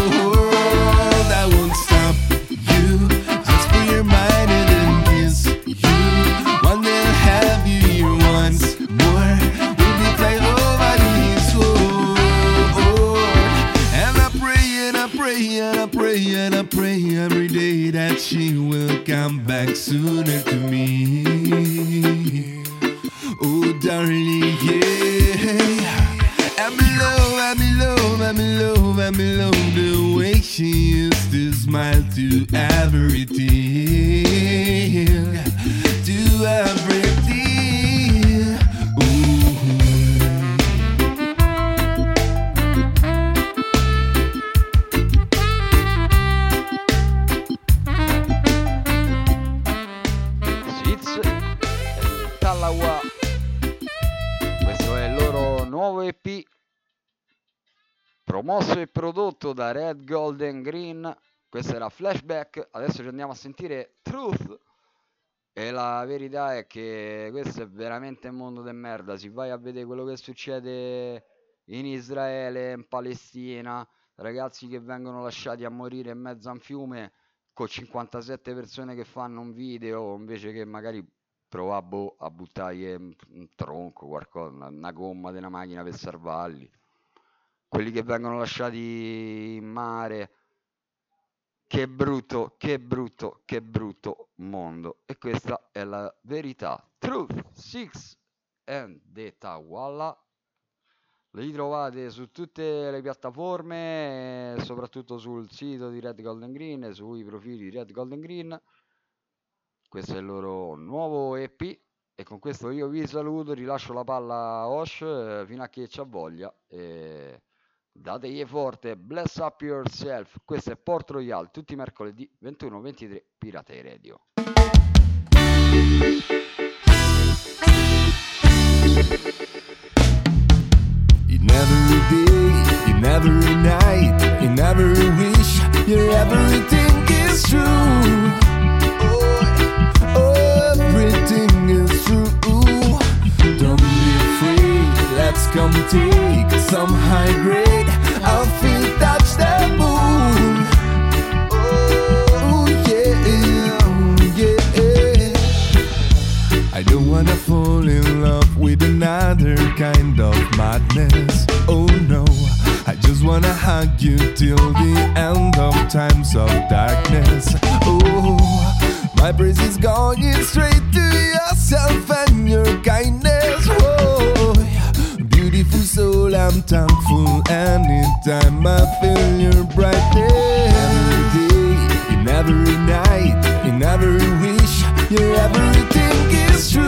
I won't stop you, just be reminded and kiss you. One day I'll have you here once more. We will fly over this world. And I pray and I pray and I pray and I pray every day that she will come back sooner to me. Oh, darling, yeah. I'm in love, I'm in love, I'm in love, I'm in love the way she used to smile to everything, to everything. Seeds e Talawa. Questo è il loro nuovo EP promosso e prodotto da Red Golden Green. Questo era Flashback. Adesso ci andiamo a sentire Truth. E la verità è che questo è veramente un mondo di merda. Si vai a vedere quello che succede in Israele, in Palestina, ragazzi che vengono lasciati a morire in mezzo a un fiume con 57 persone che fanno un video invece che magari provare a buttare un tronco, qualcosa, una gomma di una macchina per salvarli. Quelli che vengono lasciati in mare. Che brutto, che brutto, che brutto mondo. E questa è la verità. Truth, Six and the Tawalla. Li trovate su tutte le piattaforme, soprattutto sul sito di Red Golden Green e sui profili di Red Golden Green. Questo è il loro nuovo EP. E con questo io vi saluto, rilascio la palla a Osh fino a che c'ha voglia. E Dategli forte, bless up yourself. Questo è Port Royal, tutti i mercoledì 21-23 Pirate Radio. In every day, in every night, in every wish, your everything is true. Oh, everything is true. Don't be afraid, let's come take some high grade. Our feet touch the moon. Oh yeah, yeah. I don't wanna fall in love with another kind of madness. Oh no, I just wanna hug you till the end of times of darkness. Oh, my praise is going straight to yourself and your kindness. Oh, beautiful soul, I'm thankful anytime I feel your brightness. Every day, in every night, in every wish, your everything is true.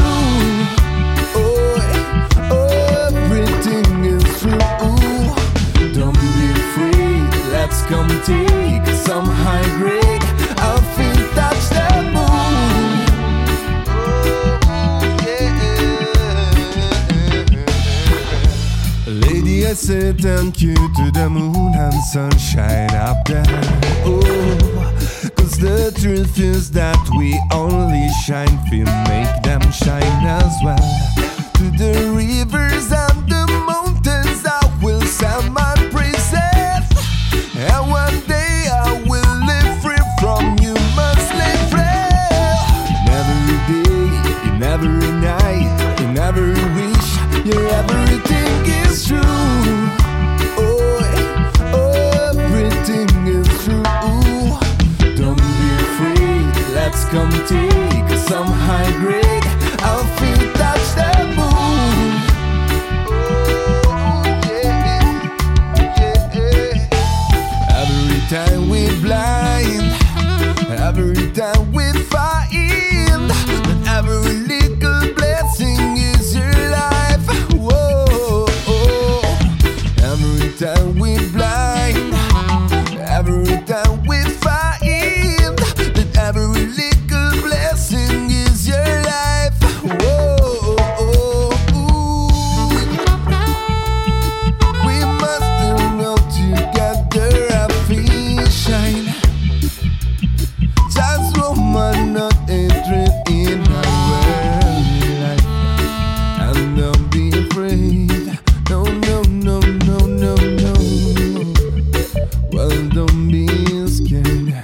Oh, everything is true. Don't be afraid, let's come take some high grade. Our feet touch the moon. Lady, I say thank you to the moon and sunshine up there. Oh, cause the truth is that we only shine, we make them shine as well. To the rivers and the mountains I will send my praises. And one day I will live free from human slavery. In every day, in every night, in every wish, your everything is true. Oh, everything is true. Don't be afraid, let's come take some high grade. Our feet touch the moon. Oh, yeah. Every time we blind, every time we find, but every little blessing is your life. Whoa, every time we blind, every time we find, that every little blessing is your life. Whoa, we must know together our feet shine. Just woman, not hatred in our life. And don't be afraid. No, no, no, no, no, no. Well, don't be scared.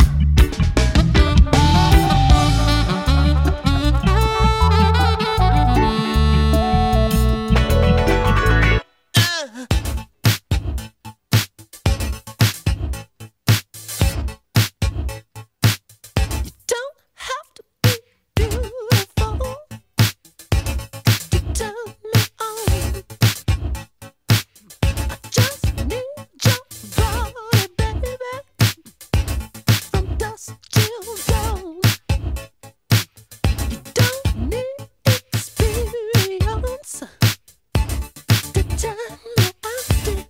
Don't have to be beautiful to turn me on. I just need your body, baby, from dusk till dawn. You don't need experience to turn me on.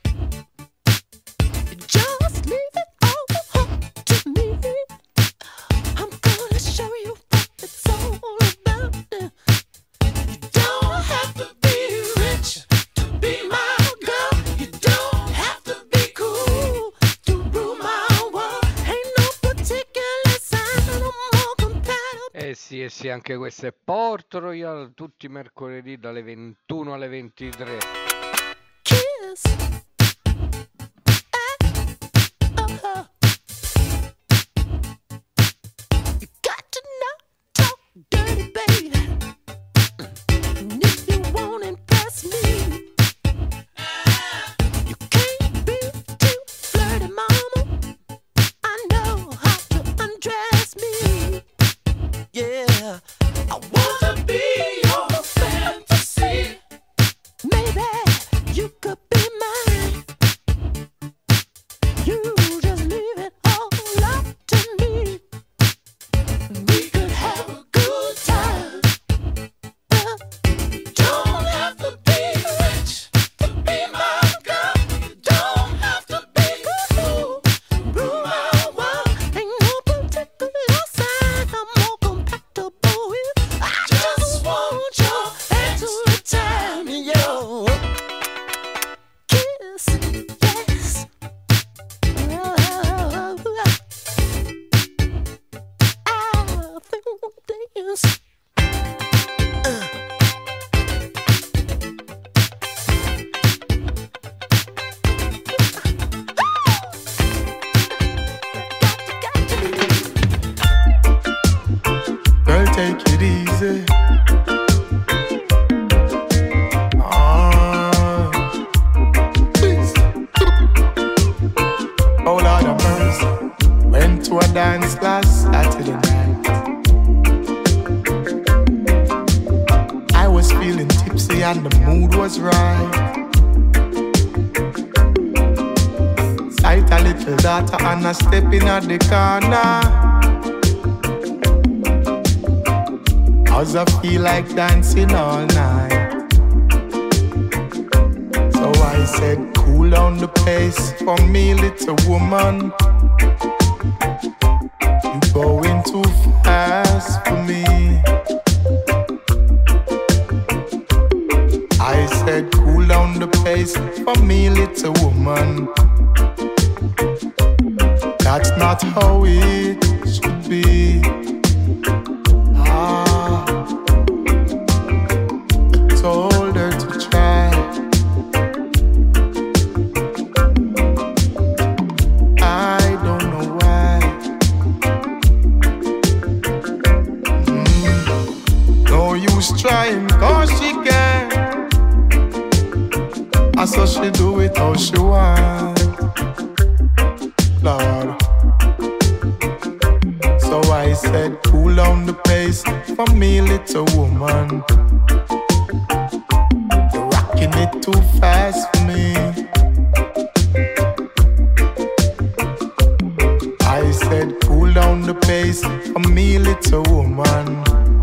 Just leave it all up to me. I'm gonna show you what it's all about. You don't have to be rich to be my girl. You don't have to be cool to rule my world. Ain't no particular sign I'm more compatible. Eh sì, anche questo è Port Royal, tutti i mercoledì dalle 21 alle 23. Kiss. Oh. You got to not talk dirty, baby. And if you won't impress me, you can't be too flirty, mama. I know how to undress me. Yeah, I wanna be your fantasy. Maybe you could be mine. mood was right. Sight a little daughter and a step in at the corner. Cause I feel like dancing all night. So I said, cool down the pace for me, little woman. You going too fast for me. I said, cool down the pace for me, little woman. That's not how it should be. I told her to try. I don't know why. No use trying, cause she can. I saw she do it how she want, Lord. So I said, cool down the pace for me, little woman. You're rocking it too fast for me. I said, cool down the pace for me, little woman.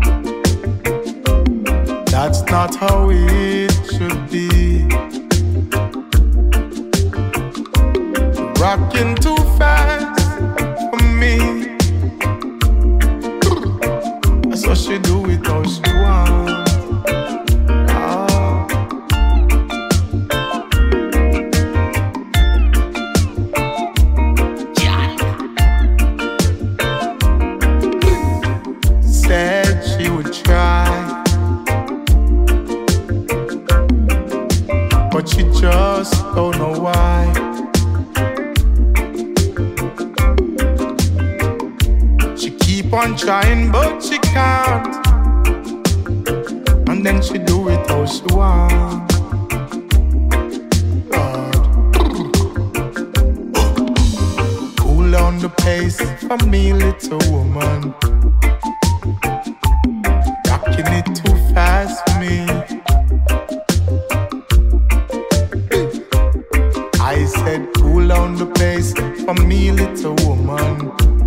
That's not how it should be. Rocking too fast for me. So she do it how she want. Said she would try, but she just don't know why. She keep on trying, but she can't. And then she do it how she want. Cool down the pace for me, little woman. Rocking it too fast for me. I said cool down the pace for me, little woman.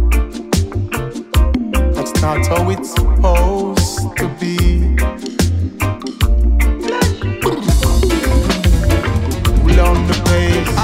That's not how it's supposed to be. Cool down the pace.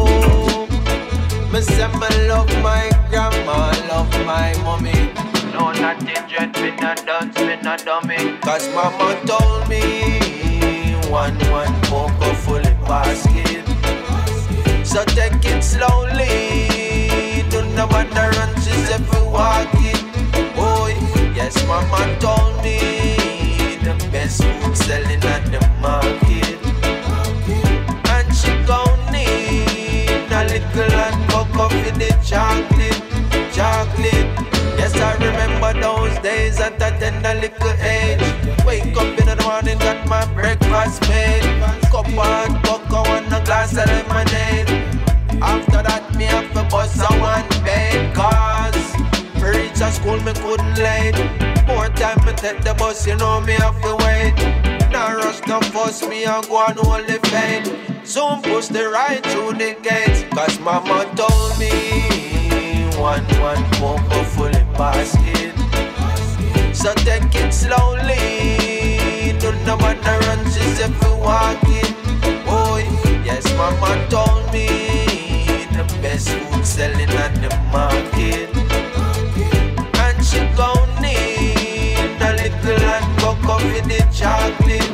Me say me love my grandma, love my mommy. No, nothing dread, me not dance, me not dummy. Cause mama told me one poker full of basket. So take it slowly, do not matter run, she said we walk it. Boy, yes mama told me the best food selling at the market. And she gon' need a little and cocoa for the chocolate. Yes, I remember those days at a tender little age. Wake up in the morning, got my breakfast made. Cup of cocoa and a glass of lemonade. After that, me have to bust a one bed. Cause for reach a school, me couldn't late. More time me take the bus, you know me have to wait. Now rush, no fuss, me and go on hold the fade. Soon push the ride through the gates. Cause mama told me one poker full of basket. So take it slowly, do not matter run, she said we walk it. Boy, yes mama told me the best food selling at the market. And she gon' need a little and cocoa for the chocolate.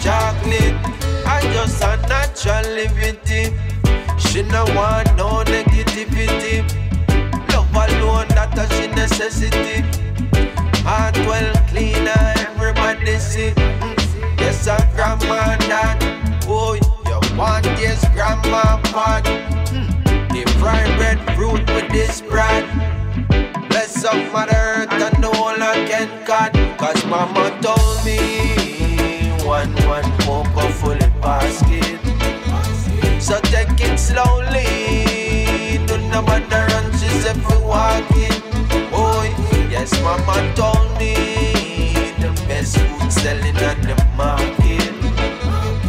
I just a natural liberty. She no want no negativity. Love alone, that a she necessity. Heart well cleaner, everybody see. Yes, a grandma that. Oh, you want yes, grandma pot. The fried bread fruit with this bread. Bless up Mother Earth and the whole I can cut. Cause mama told me one poker full of basket. So take it slowly, do not matter run, she said we walk it. Boy, yes mama told me the best food selling at the market.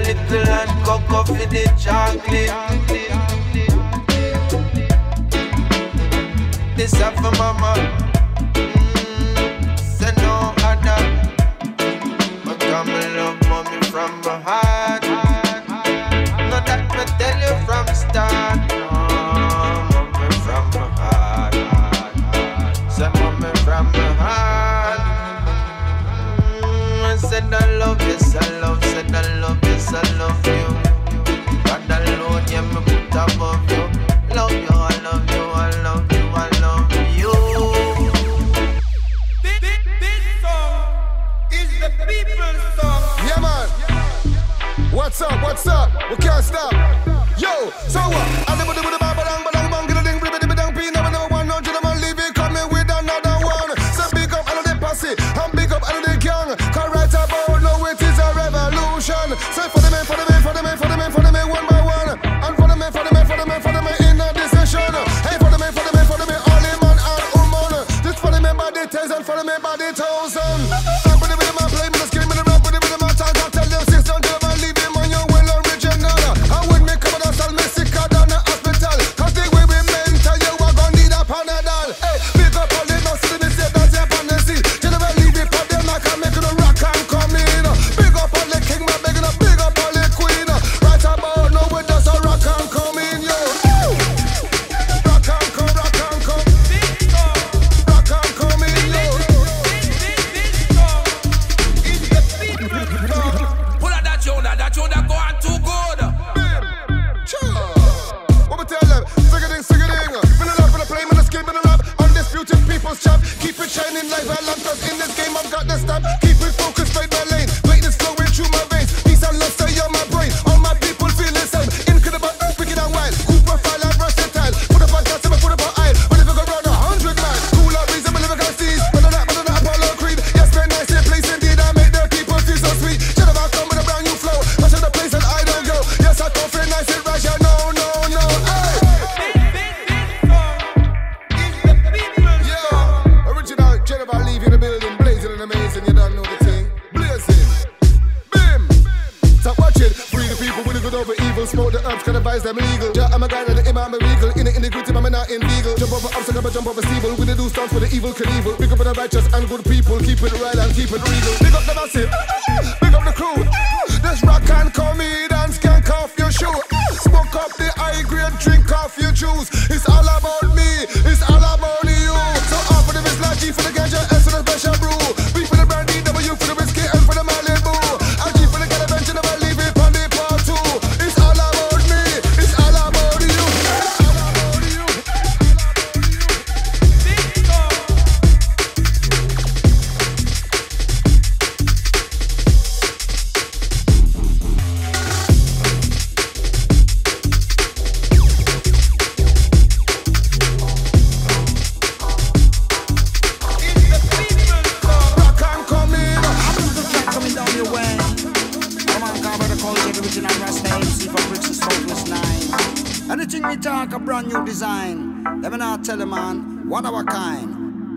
little and cocoa for the chocolate. This up for mama. Say no other. But come and love mommy from my heart. No that me tell you from start. No, mommy from my heart. Say mommy from my heart. I said I love, yes I love. Said I love, yes I love you. God alone, yeah me put above you. Love you, I love you, I love you, I love you. This song is the people's song. Yeah man. What's up? What's up? We can't stop. Yo, so what? I never do the bang bang bang get a ding bang bang pin. Never 100 of my living coming with another one. So big up all of the posse, and big up all of the gang. Cause right about now it is a revolution. So for the men, for the men, for the men, for the men, for the men, one by one, and for the men, for the men, for the men, for the men in a decision. Hey, for the men, for the men, for the men, all the man and woman. This for the men by the tens and for the men by the thousand. And for the men, man play me the skin, me the rap, for the men, man talk, I tell them sister, until I leave him on your well original. And when me come out, I'll me sicker than a hospital. Cause the way we mental, you are gonna need a Panadol. Hey, pick up all the muscle, me say that's your fantasy. General leave it for them, I can make it a rock and come in. Big up all the king, man, big up all the queen. Right about now, we just a rock and come in, yo. Rock and come, rock and come. Rock and come in, yo. Pull out that tune that go on too good. What we tell them? Sing a ding. Been a love, been a play, been a skin, been a rap. Undisputed people's champ. Keep it shining like a lamp. Cause in this game I've got the stamp. Keep it focused, straight my lane. Greatness flowing through my veins. Peace and love stay on my brain. All my people feel the same. Incredible, wicked and wild. Cool profile and versatile. Put up a gas and put up a aisle. But if I go round 100 miles, cool out reason, but lyrical steez. But not Apollo Creed. Yes, man, nice in place indeed. I make their people feel so sweet. Should have come with a brand new flow. Much of the place that I don't go. Yes, I come feel nice and right. Yeah, no. Yeah, original General leave in the building, blazing and amazing. You don't know the thing, blazing. Bim. Stop watching. Free the people with the good over evil. Smoke the herbs, can advise them illegal. Yeah, I'm a guy that the imam a regal. In the gritty, I'm not illegal. Jump over obstacle, but jump over steeple. With the do stands for the evil Knievel. Pick up the righteous and good people. Keep it right and keep it regal. Pick up the massive. Pick up the crew. This rock and comedians can off your shoe. Smoke up the high grade, drink off your juice. It's all about me. It's all about you. So all for the Bisla, G for the ganja, S for the special brew. B for the brandy, W for the whiskey, L for the Malibu. And G for the caravan, never leave it on the part two. It's all about me. It's all about you. It's all about you. Anything we talk, a brand new design. Let me not tell a man, one of a kind.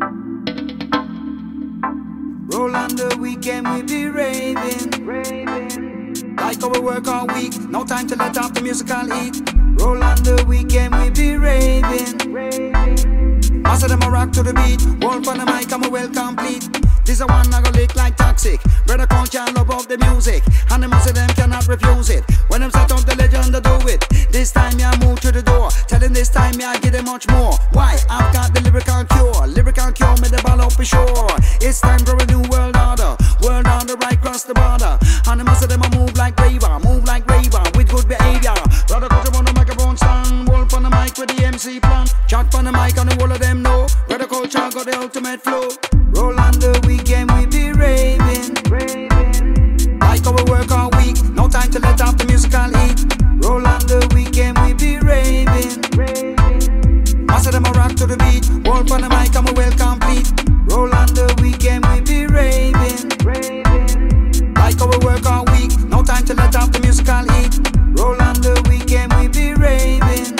Roll on the weekend, we be raving. Like how we work all week, no time to let off the musical heat. Roll on the weekend, we be raving. Most of them a rock to the beat. Wolf on the mic, I'm a well complete. This a one I go lick like toxic. Brother can't love up the music, and the most of them cannot refuse it. When them set up the legend to do it. This time me I move to the door. Tell them this time me I give them much more. Why? I've got the lyrical cure. Lyrical cure, me the ball up for sure. It's time for a new world order. World order right across the border. And the most of them I move like raver with good behavior. Brother cut up on the microphone stand. Wolf on the mic with the MC plan. Chat on the mic and the whole of them know. Brother culture got the ultimate flow. Roll on the weekend, we be raving. Like how we work all week, no time to let off the musical heat. Roll on the weekend, we be raving. Most of them a rock to the beat. Wolf on the mic, I'm a well complete. Roll on the weekend, we be raving. Like how we work all week, no time to let off the musical heat. Roll on the weekend, we be raving.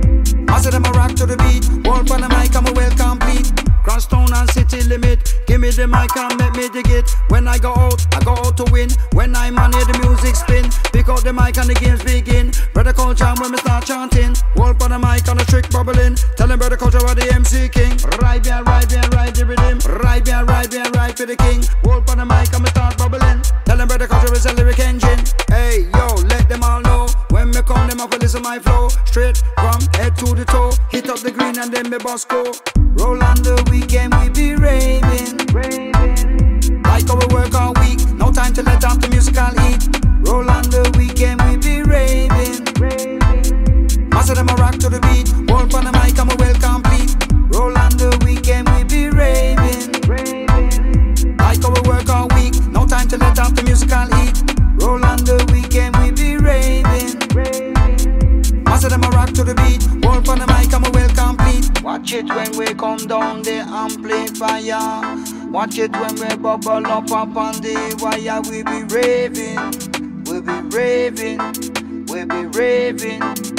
Most of them a rock to the beat. Wolf on the mic, I'm a well complete. Cross town and city limit. Give me the mic and make me dig it. When I go out to win. When I'm on here, the music spin. Pick up the mic and the games begin. Brother Culture when we start chanting. Hold on the mic and the trick bubbling. Tell him Brother Culture what the MC king. Right behind, the rhythm. Right behind, for the king. Hold on the mic and we start bubbling. Tell him Brother Culture is a lyric engine. Hey, yo, let them all know. When me come, them have to listen my flow. Straight from head to the toe. Hit up the green and then me boss go. Roll on the weekend, we be raving. Like how we work all week. No time to let off the musical heat. Roll on the weekend, we be raving. Most of them a rock to the beat. Hold on the mic and we well complete. Roll on the weekend, we be raving. Like how we work all week. No time to let off the musical heat. Roll on the weekend, we be raving. Most of them a rock to the beat. Hold on the mic and we well complete. Watch it when we come down the amplifier. Watch it when we bubble up on the wire. We be raving, we be raving, we be raving.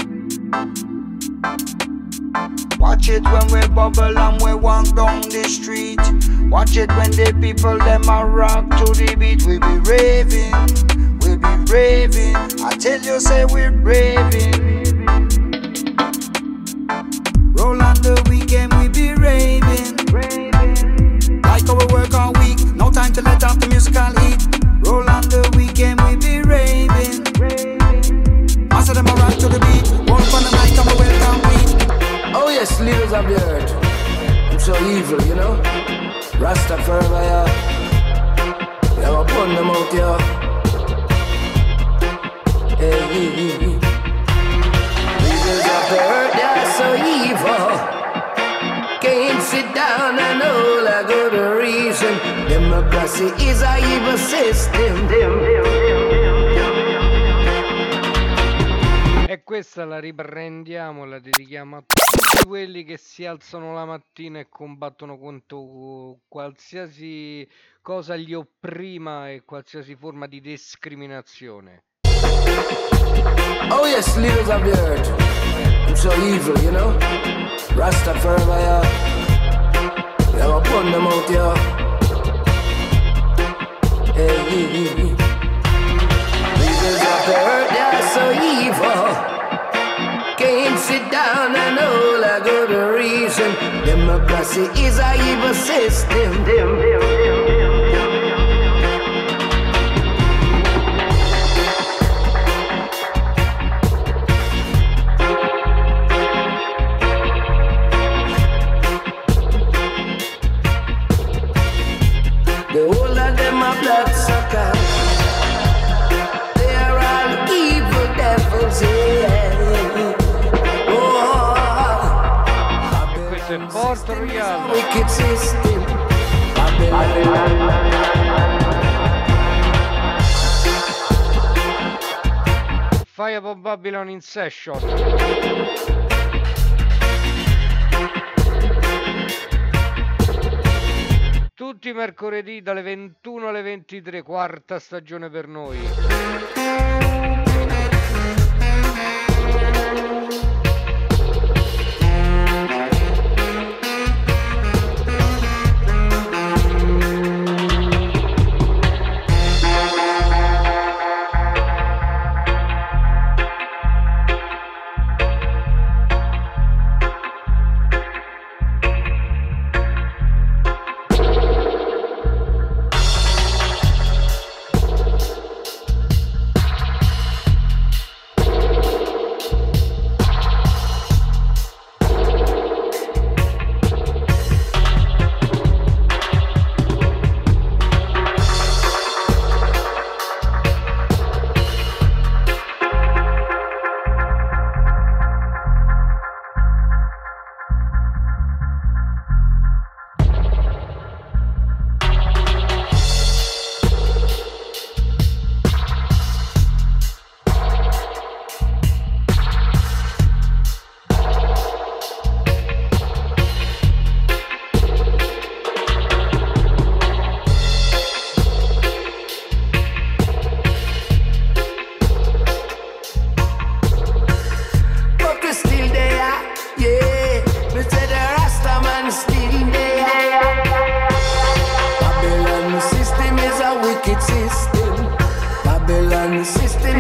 Watch it when we bubble and we walk down the street. Watch it when the people them a rock to the beat. We be raving, we be raving. I tell you say we're raving. Roll on the weekend, we be raving. Like how we work all week, no time to let off the musical heat. Roll on the weekend, we be raving. Most of them are rock to the beat. Hold on the mic and we well complete. Oh yes, leaders of the earth. I'm so evil, you know. Rasta forever, yeah. Never put them out, yeah. Hey. Leaders of the earth, they're so evil. Can't sit down and hold a good reason. Democracy is a evil system. E questa la riprendiamo, la dedichiamo a tutti quelli che si alzano la mattina e combattono contro qualsiasi cosa li opprima e qualsiasi forma di discriminazione. Oh yes, leaders of the earth. I'm so evil, you know. Rasta forever, yeah. Never put them out, yeah. Hey. Leaders of the earth, they're so evil. Can't sit down and hold a good reason. Democracy is a evil system. The whole of them are bloodsuckers. They are all evil devils, yeah. Oh, E questo è Porto Rialto. wicked system. Fire for Babylon in session. Tutti i mercoledì dalle 21 alle 23, quarta stagione per noi. pyramid system, Babylon system.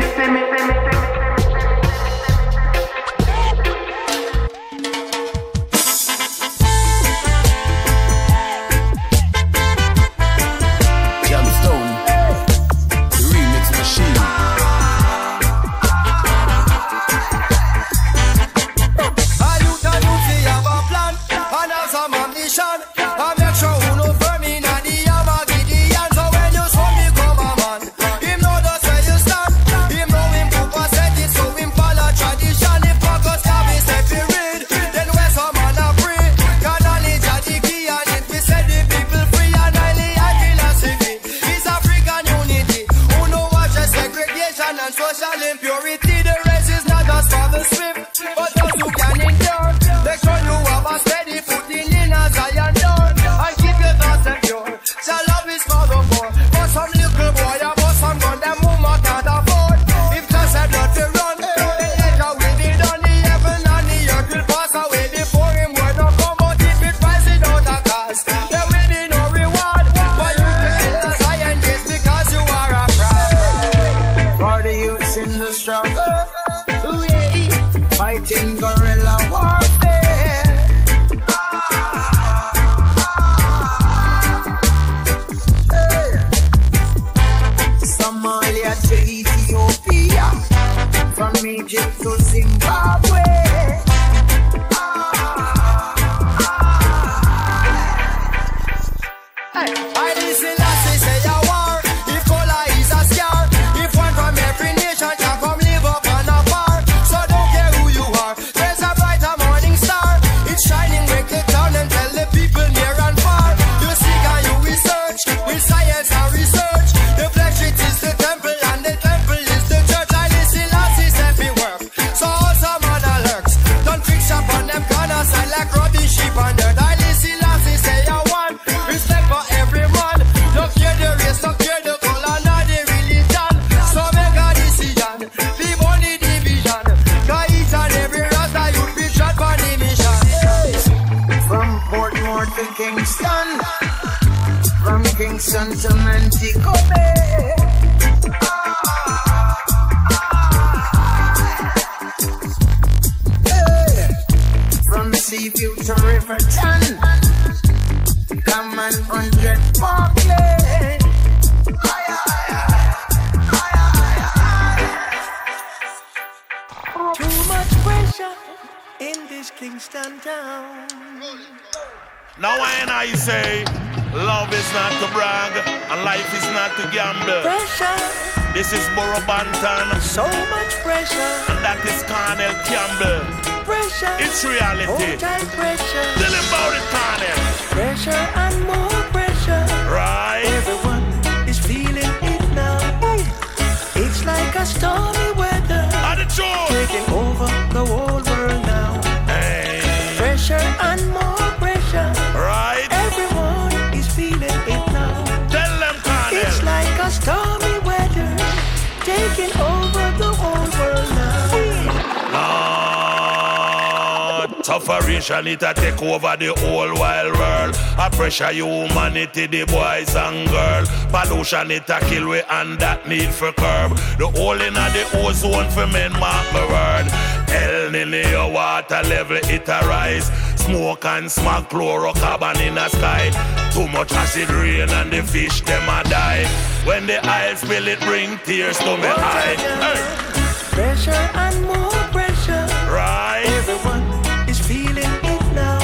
Sufferation it a take over the whole wild world. A pressure humanity, the boys and girls. Pollution it a kill we and that need for curb. The hole in the ozone for men mark my word. El Nino water level it a rise. Smoke and smog chlorocarbon in the sky. Too much acid rain and the fish them a die. When the oil spill it bring tears to me eye. Hey. Pressure and more pressure. Right. Everyone feeling it now.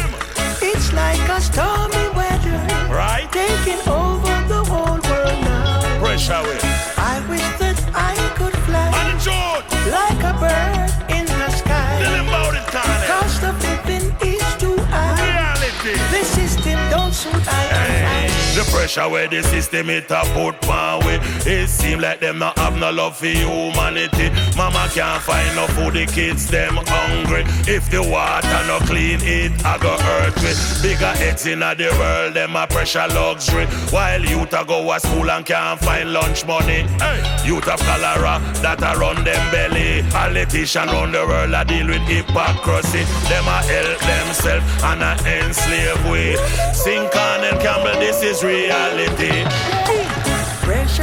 It's like a stormy weather, right? Taking over the whole world now. Pressure with. I wish that I could fly like a bird in the sky. Tell him about it, Connie. Cost of living is too high. Reality. The system don't suit I. The pressure where the system it a put my way. It seem like them not have no love for humanity. Mama can't find no food, the kids them hungry. If the water no clean, it a go hurt me. Bigger heads in the world, them a pressure luxury. While youth a go to school and can't find lunch money. Hey. Youth of cholera that a run them belly. Politicians run the world a deal with hypocrisy. Them a help themselves and a enslave we. Sing Cornell Campbell, this is reality. Pressure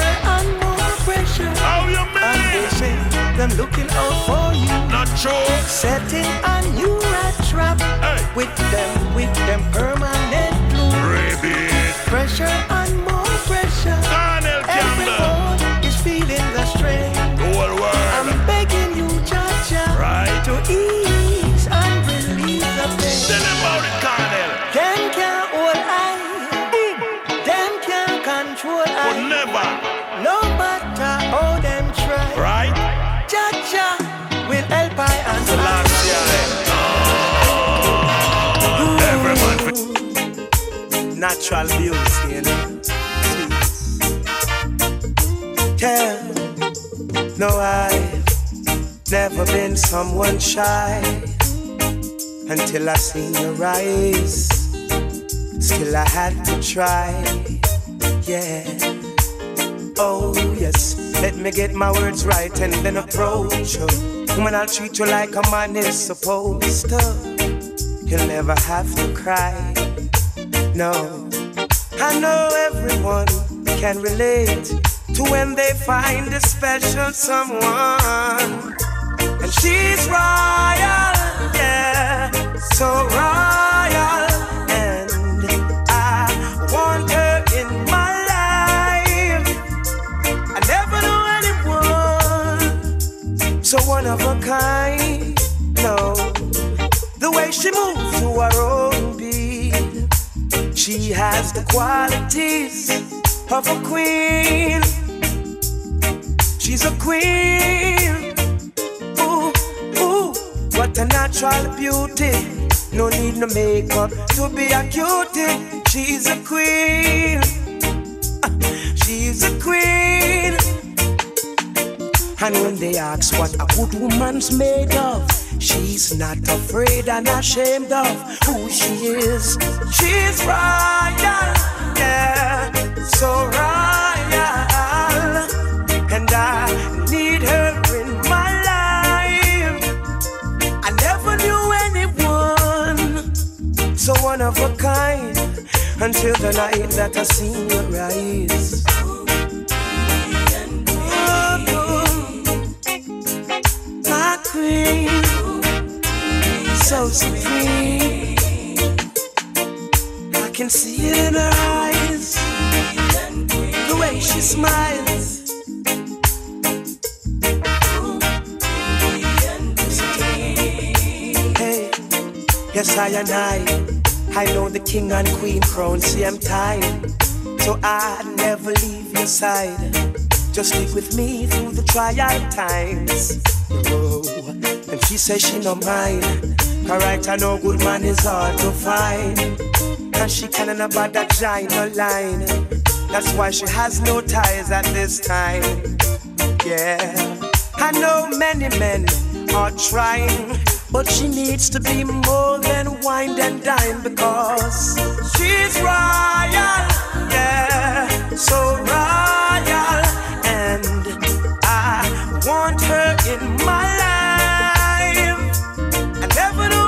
looking out for you. Not true. Setting a new rat trap with them permanent glue. Pressure and more pressure. Everyone is feeling the strain. The whole world. I'm begging you, Jaja, to ease and relieve the pain. Tell them about it, Colonel. Them can't hold I. Them can't control I. But never. No matter how them try. Right? Jaja will help I and the last year. Everyone. Natural beauty, you know. Tell, no, I've never been someone shy until I seen your eyes. Still I had to try, yeah. Oh yes, let me get my words right and then approach you. Woman, I'll treat you like a man is supposed to. You'll never have to cry, no. I know everyone can relate to when they find a special someone. And she's royal, yeah, so royal. And I want her in my life. I never knew anyone so one of a kind, no. The way she moves to her own beat, she has the qualities of a queen. She's a queen. Ooh, ooh, what a natural beauty. No need no makeup to be a cutie. She's a queen. She's a queen. And when they ask what a good woman's made of, she's not afraid and ashamed of who she is. She's royal, yeah, so royal. And I need her in my life. I never knew anyone so one of a kind until the night that I seen your eyes. My queen, so supreme. I can see it in her eyes, the way she smiles. Hey, yes I know the king and queen crown same time, so I'd never leave your side. Just stick with me through the trial times. Oh, and she says she no mind. Correct, I know good man is hard to find. And she can't about that giant no line. That's why she has no ties at this time. Yeah, I know many men are trying, but she needs to be more than wine and dine, because she's royal, yeah, so royal. And I want her in my life. I never knew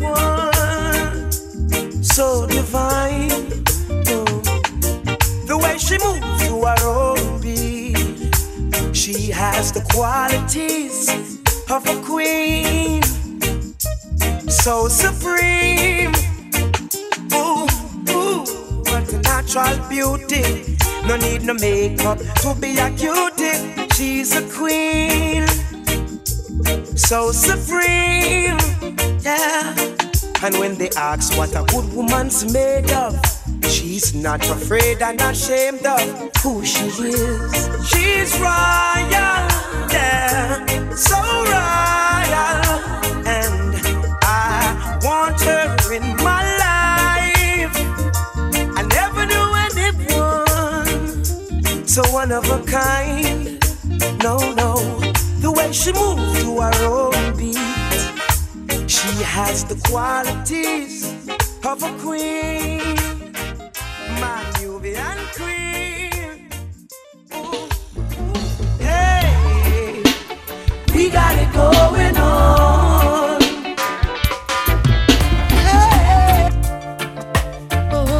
anyone so divine. The way she moves to her own beat, she has the qualities of a queen, so supreme. Ooh, ooh, what a natural beauty. No need no makeup to be a cutie. She's a queen, so supreme, yeah. And when they ask what a good woman's made of, she's not afraid and ashamed of who she is. She's royal, yeah, so royal. And I want her in my life. I never knew anyone so one of a kind. No, no, the way she moves to her own beat, she has the qualities of a queen. My Nubian queen. Ooh, ooh. Hey, we got it going on. Hey. Oh,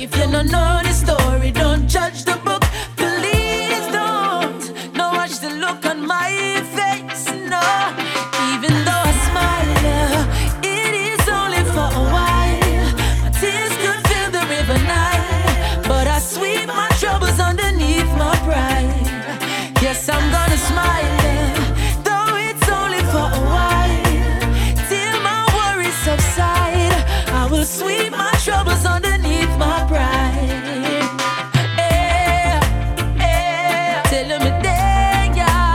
If you don't know the story, don't judge the book. Please don't. No watch the look on my face. No, even though I smile, it is only for a while. My tears could fill the river Nile, but I sweep my troubles underneath my pride. Yes, I'm gonna smile, though it's only for a while. Till my worries subside, I will sweep my troubles underneath my pride. Tell me there,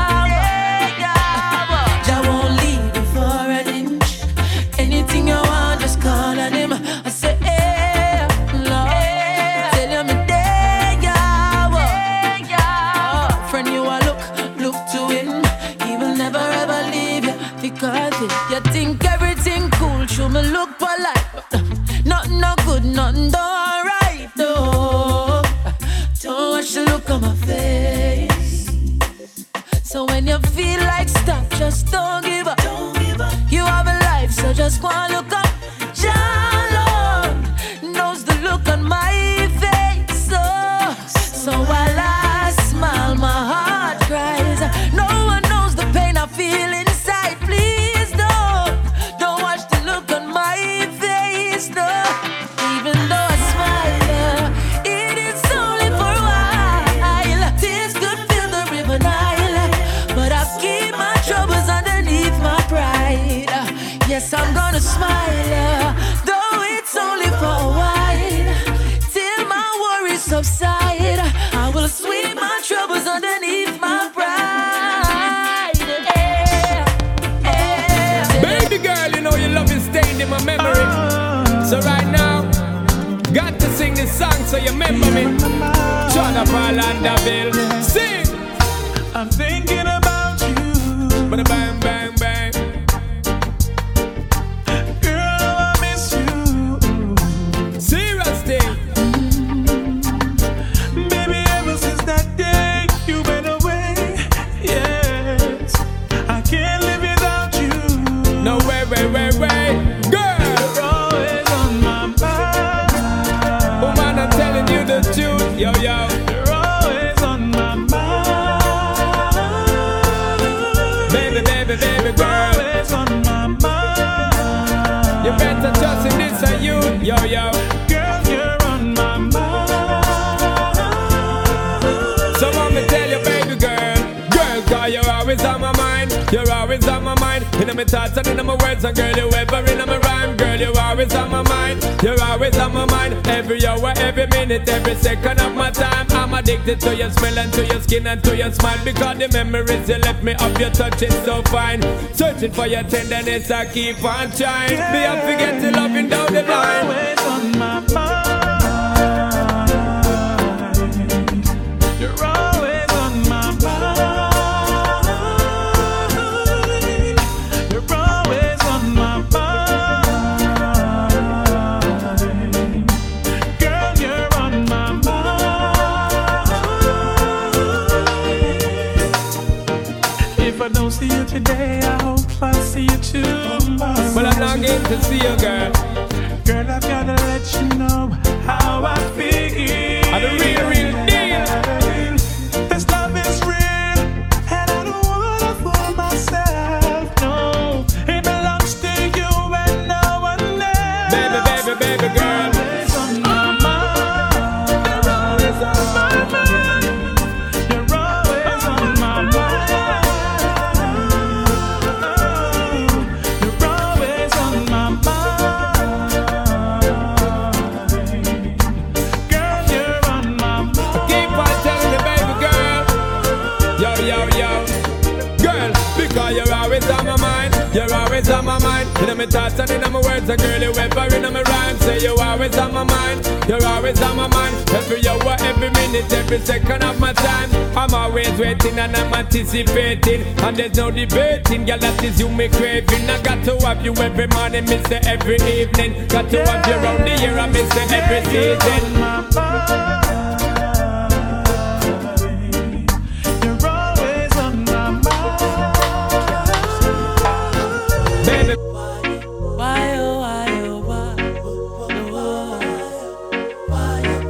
Jah won't leave you for an inch. Anything you want, just call on him. I say, Lord, tell me there, friend, you are look to him. He will never ever leave you because you think everything cool. Show me look polite. Nothing no good, nothing done right, though. Don't watch the look on my face. So when you feel like stuck, just don't give up. You have a life, so just go and look up. Jah Lord knows the look on my face. So while I smile, my heart cries. No one knows the pain I feel inside. Please don't watch the look on my face. No, even though I smile, it is only for a while. Tears could fill the river Nile, but I keep my troubles underneath my pride. Yes, I'm gonna smile, though it's only for a while. Till my worries subside, I will sweep my troubles underneath my pride. Baby girl, you know your love is stained in my memory. So right now, got to sing this song so you remember me. Jonah Paul Anderville, sing. I'm thinking about you. Bang, bang, bang, bang. Girl, I miss you. Serious thing. Baby, ever since that day you went away, yes, I can't live without you. No way, girl, you're always on my mind. Woman, I'm telling you the truth, yo. You're always on my mind. Baby, girl, always on my mind. you better trust in this and you, yo. Girl, you're on my mind. So want me tell you, baby girl, cause you're always on my mind. You're always on my mind. In my thoughts and in my words, and girl, you ever in my rhyme. Girl, you're always on my mind. You're always on my mind. Every hour, every minute, every second of my time. I'm addicted to your smell and to your skin and to your smile. Because the memories you left me of your touch is so fine. Searching for your tenderness, I keep on trying. Me I forget to loving down the line. You're always on my mind. You're always on my mind. You're always on my mind. Girl, you're on my mind. If I don't see you today, I hope I see you tomorrow. But I'm not going to see you, girl. Girl, I've gotta let you know how I feel. I'm the real deal. This love is real, and I don't wanna fool myself. No, it belongs to you and no one else. Baby, girl. You're always on my mind. You're always on my mind. You're always on my mind. You're always on my mind. Girl, you're on my mind. Keep on telling the baby girl. Yo. Girl, because you're always on my mind. You're always on my mind. In my thoughts and in my words, a girl, you ever in my rhyme. Say you're always on my mind. You're always on my mind. Every hour, every minute, every second of my time. I'm always waiting and I'm anticipating. And there's no debating, girl, that is you me craving. I got to have you every morning, miss it every evening. Got to have you around the year, I miss it every season. You're always on my mind. Baby. Why, oh, why, oh, why?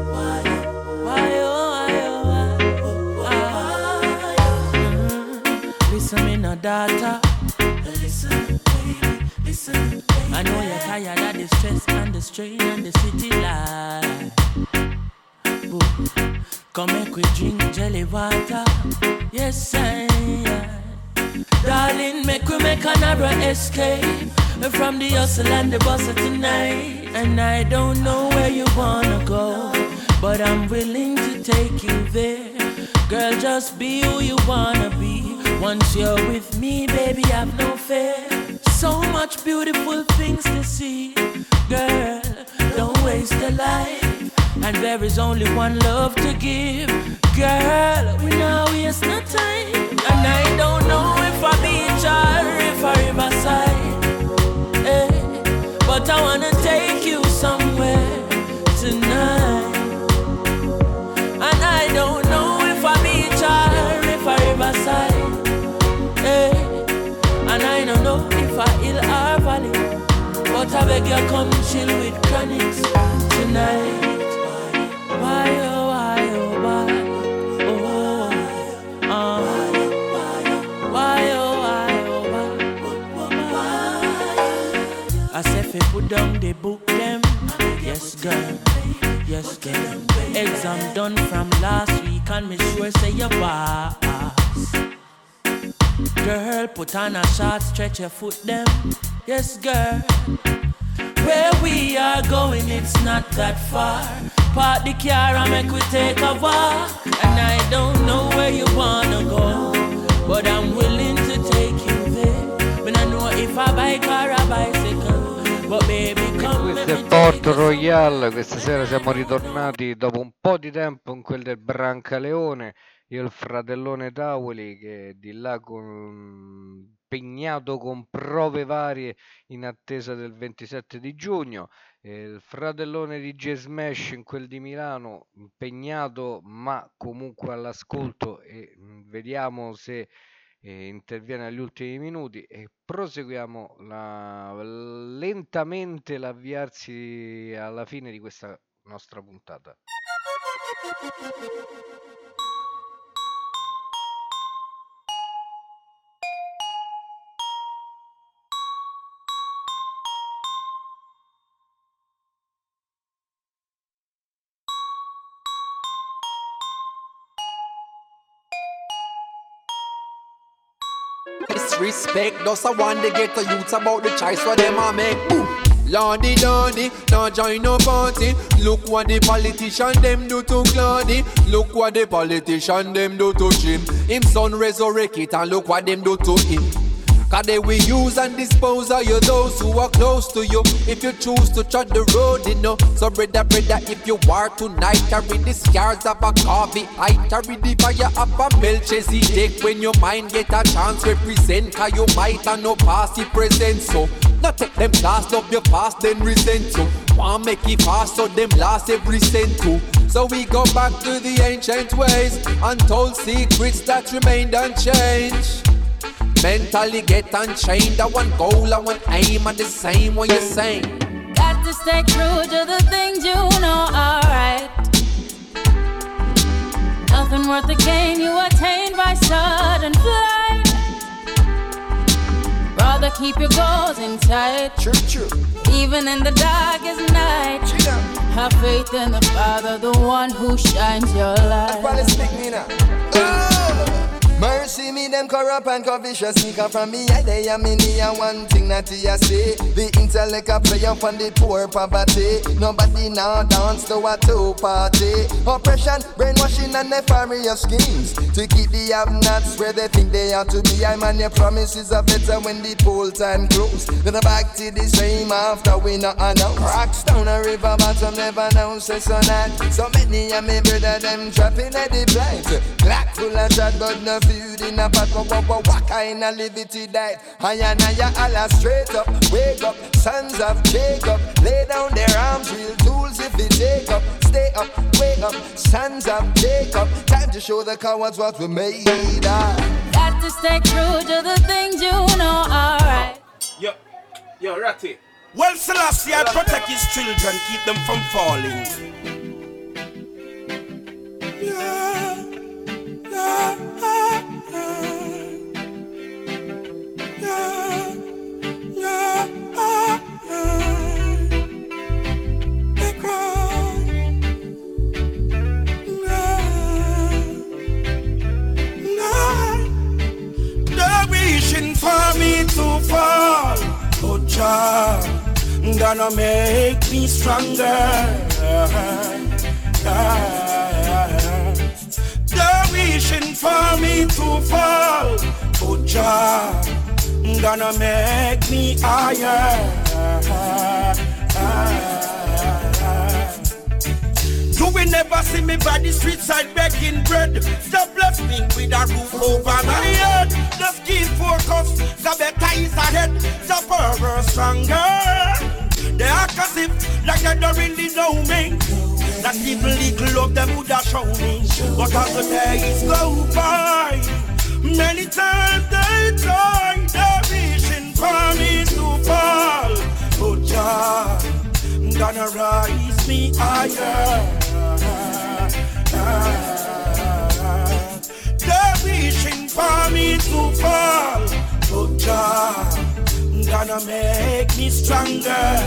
tired of the stress and the strain and the city life. Ooh. Come make we drink jelly water. Yes, I. Darling, make we make another escape from the hustle and the bustle tonight. And I don't know where you wanna go, but I'm willing to take you there. Girl, just be who you wanna be. Once you're with me, baby, have no fear. So much beautiful things to see. Girl, don't waste a life. And there is only one love to give. Girl, we now waste no time. And I don't know if I beach or if I riverside, but I wanna take you somewhere tonight. And I don't know if I beach or if I riverside, and I don't know if I hill or valley, but I beg you come chill with Chronixx tonight. Why oh why oh why oh why oh why. I said fi put down the book them. Yes girl, yes girl. Exam done from last week and me sure say you pass. Girl, put on a short, stretch your foot them. Yes girl. Where we are going, it's not that far. Park the car and make we take a walk. And I don't know where you wanna go, but I'm willing to take you there. But I know if I bike or a bicycle, but baby come. Questo è il Port Royal, questa sera siamo ritornati dopo un po' di tempo in quel del Brancaleone. Io e il fratellone Tavoli che di là impegnato con prove varie in attesa del 27 di giugno. Il fratellone di J-Smash in quel di Milano impegnato ma comunque all'ascolto, e vediamo se interviene agli ultimi minuti, e proseguiamo lentamente l'avviarsi alla fine di questa nostra puntata. Respect, thus I want to get the youths about the choice for them I make. Ooh. Lordy, lordy, now join no party. Look what the politician them do to Claudy. Look what the politician them do to Jim. Him son resurrect it and look what them do to him. Cause they will use and dispose of you, those who are close to you. If you choose to tread the road, you know. So brother, if you war tonight, carry the scars of a coffee. I carry the fire of a Melchizedek. When your mind get a chance, represent. Cause you might have no past, he present. So, not take them last of your past, then resent you. Want make it fast, so them last every cent too. So we go back to the ancient ways, untold secrets that remained unchanged. Mentally get unchained, I want goal, I want aim, and the same what you're saying. Got to stay true to the things you know, alright. Nothing worth the gain you attain by sudden flight. Rather keep your goals in sight. True. Even in the darkest night. Have faith in the Father, the one who shines your light. Mercy me them corrupt and covetous sneaker from me. I they am in here one thing that you say. The intellect a play up on the poor poverty. Nobody now dance to a two party. Oppression, brainwashing and nefarious schemes to keep the have-nots where they think they ought to be. I man your promises are better when the poll time close. Then back to the same after we not announce. Rocks down a river bottom never announce a so not. So many of me brother them trapping at the blind. Black full of chat but no food in a pot, what kind of liberty died? Higher and higher, Allah straight up, wake up, sons of Jacob, lay down their arms, real tools if they take up, stay up, wake up, sons of Jacob, time to show the cowards what we made of. Got to stay true to the things you know, alright. Yo, Ratty. Well, Selassie, I protect his children, keep them from falling. gonna make me stronger. They're wishing for me to fall, but Jah gonna make me higher. You will never see me by the street side begging bread. Just bless me with a roof over my head. Just keep focus, the better is ahead. The power stronger. They act as if like they don't really know me. That people little love them would have shown me. But as the days go by, many times they try. They're wishing for me to fall, but Jah gonna rise me higher. They're wishing for me to fall, but Jah gonna make me stronger.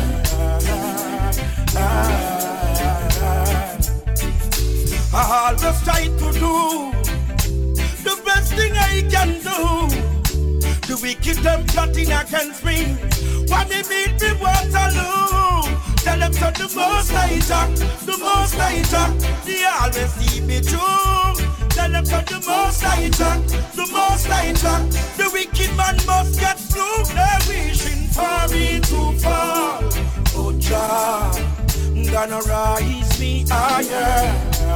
I always try to do the best thing I can do. The wicked them plotting against me. When they beat me Waterloo, tell them to the most I talk, the most I talk. They always see me through. Tell them to the most I talk, the most I talk. The wicked man must get through. They're wishing for me to fall, oh Jah gonna rise me higher.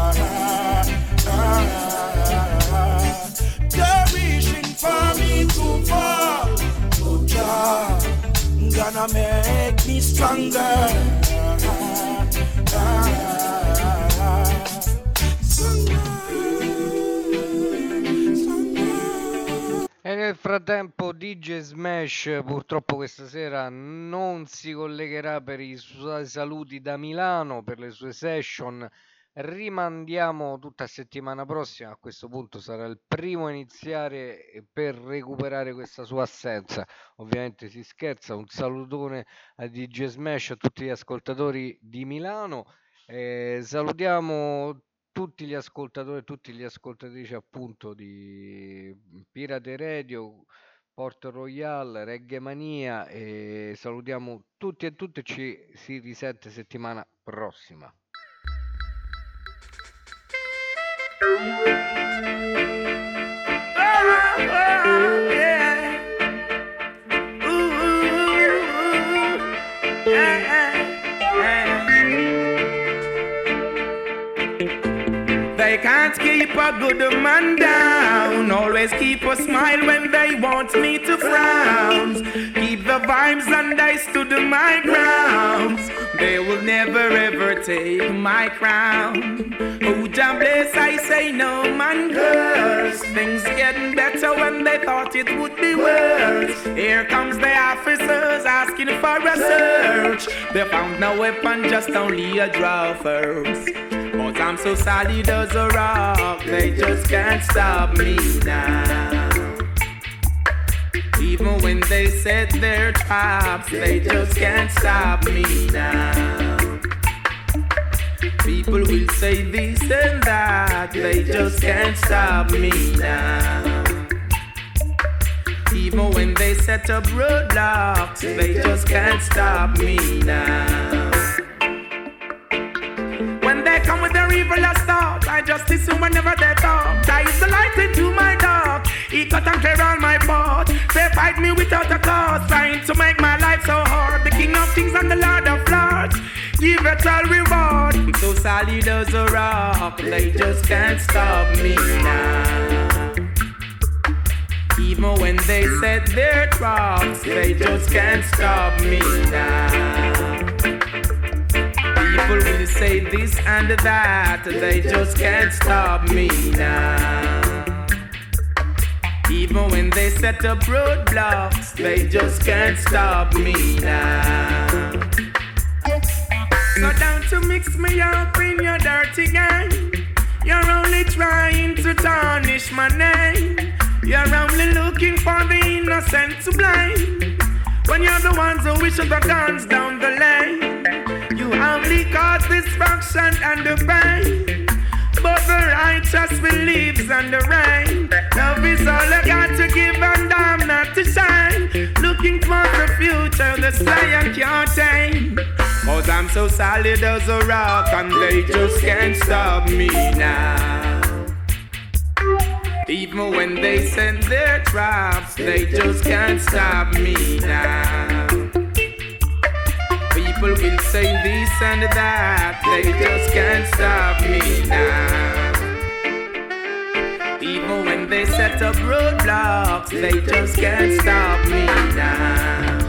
They're wishing for me to fall, oh Jah gonna make me stronger. E nel frattempo DJ Smash purtroppo questa sera non si collegherà per i suoi saluti da Milano, per le sue session. Rimandiamo tutta settimana prossima, a questo punto sarà il primo a iniziare per recuperare questa sua assenza. Ovviamente si scherza, un salutone a DJ Smash, a tutti gli ascoltatori di Milano. Salutiamo tutti gli ascoltatori e tutte le ascoltatrici appunto di Pirate Radio, Port Royal, Reggae Mania, e salutiamo tutti e tutte, ci si risente settimana prossima. They can't keep a good man down. Always keep a smile when they want me to frown. Keep the vibes and I stood my grounds. They will never ever take my crown. Oh, Jah bless, I say no man curse. Things getting better when they thought it would be worse. Here comes the officers asking for a search. They found no weapon, just only a draw first. But I'm so solid as a rock, they just can't stop me now. Even when they set their traps, they just can't stop me now. People will say this and that, they just can't stop me now. Even when they set up roadblocks, they just can't stop me now. When they come with their evil thoughts, I just listen whenever they talk. That is the light into my dark. He cut and clear all my path. They fight me without a cause, trying to make my life so hard. The King of Kings and the Lord of Lords, give it all reward. I'm so solid as a rock, they just can't stop me now. Even when they set their traps, they just can't stop me now. People will say this and that, they just can't stop me now. Even when they set up roadblocks, they just can't stop me now. So don't to mix me up in your dirty game. You're only trying to tarnish my name. You're only looking for the innocent to blame, when you're the ones who wish the guns down the lane. You only cause destruction and the pain, but the righteous believes in the rain. Love is all I got to give and I'm not to shine. Looking for the future, the lion can't tame. Cause I'm so solid as a rock and they just can't stop me now. Even when they send their traps, they just can't stop me now. People will say this and that, they just can't stop me now. Even when they set up roadblocks, they just can't stop me now.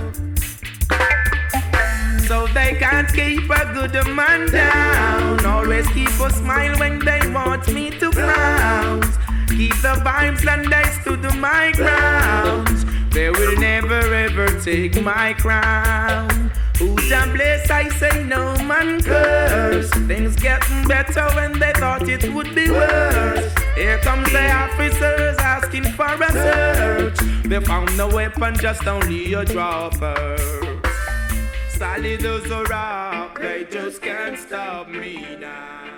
So they can't keep a good man down. Always keep a smile when they want me to frown. Keep the vibes and I stood my ground. They will never ever take my crown. Who's a bless, I say no man curse. Things getting better when they thought it would be worse. Here comes the officers asking for a search. They found no weapon, just only a dropper. Solid as a rock, they just can't stop me now.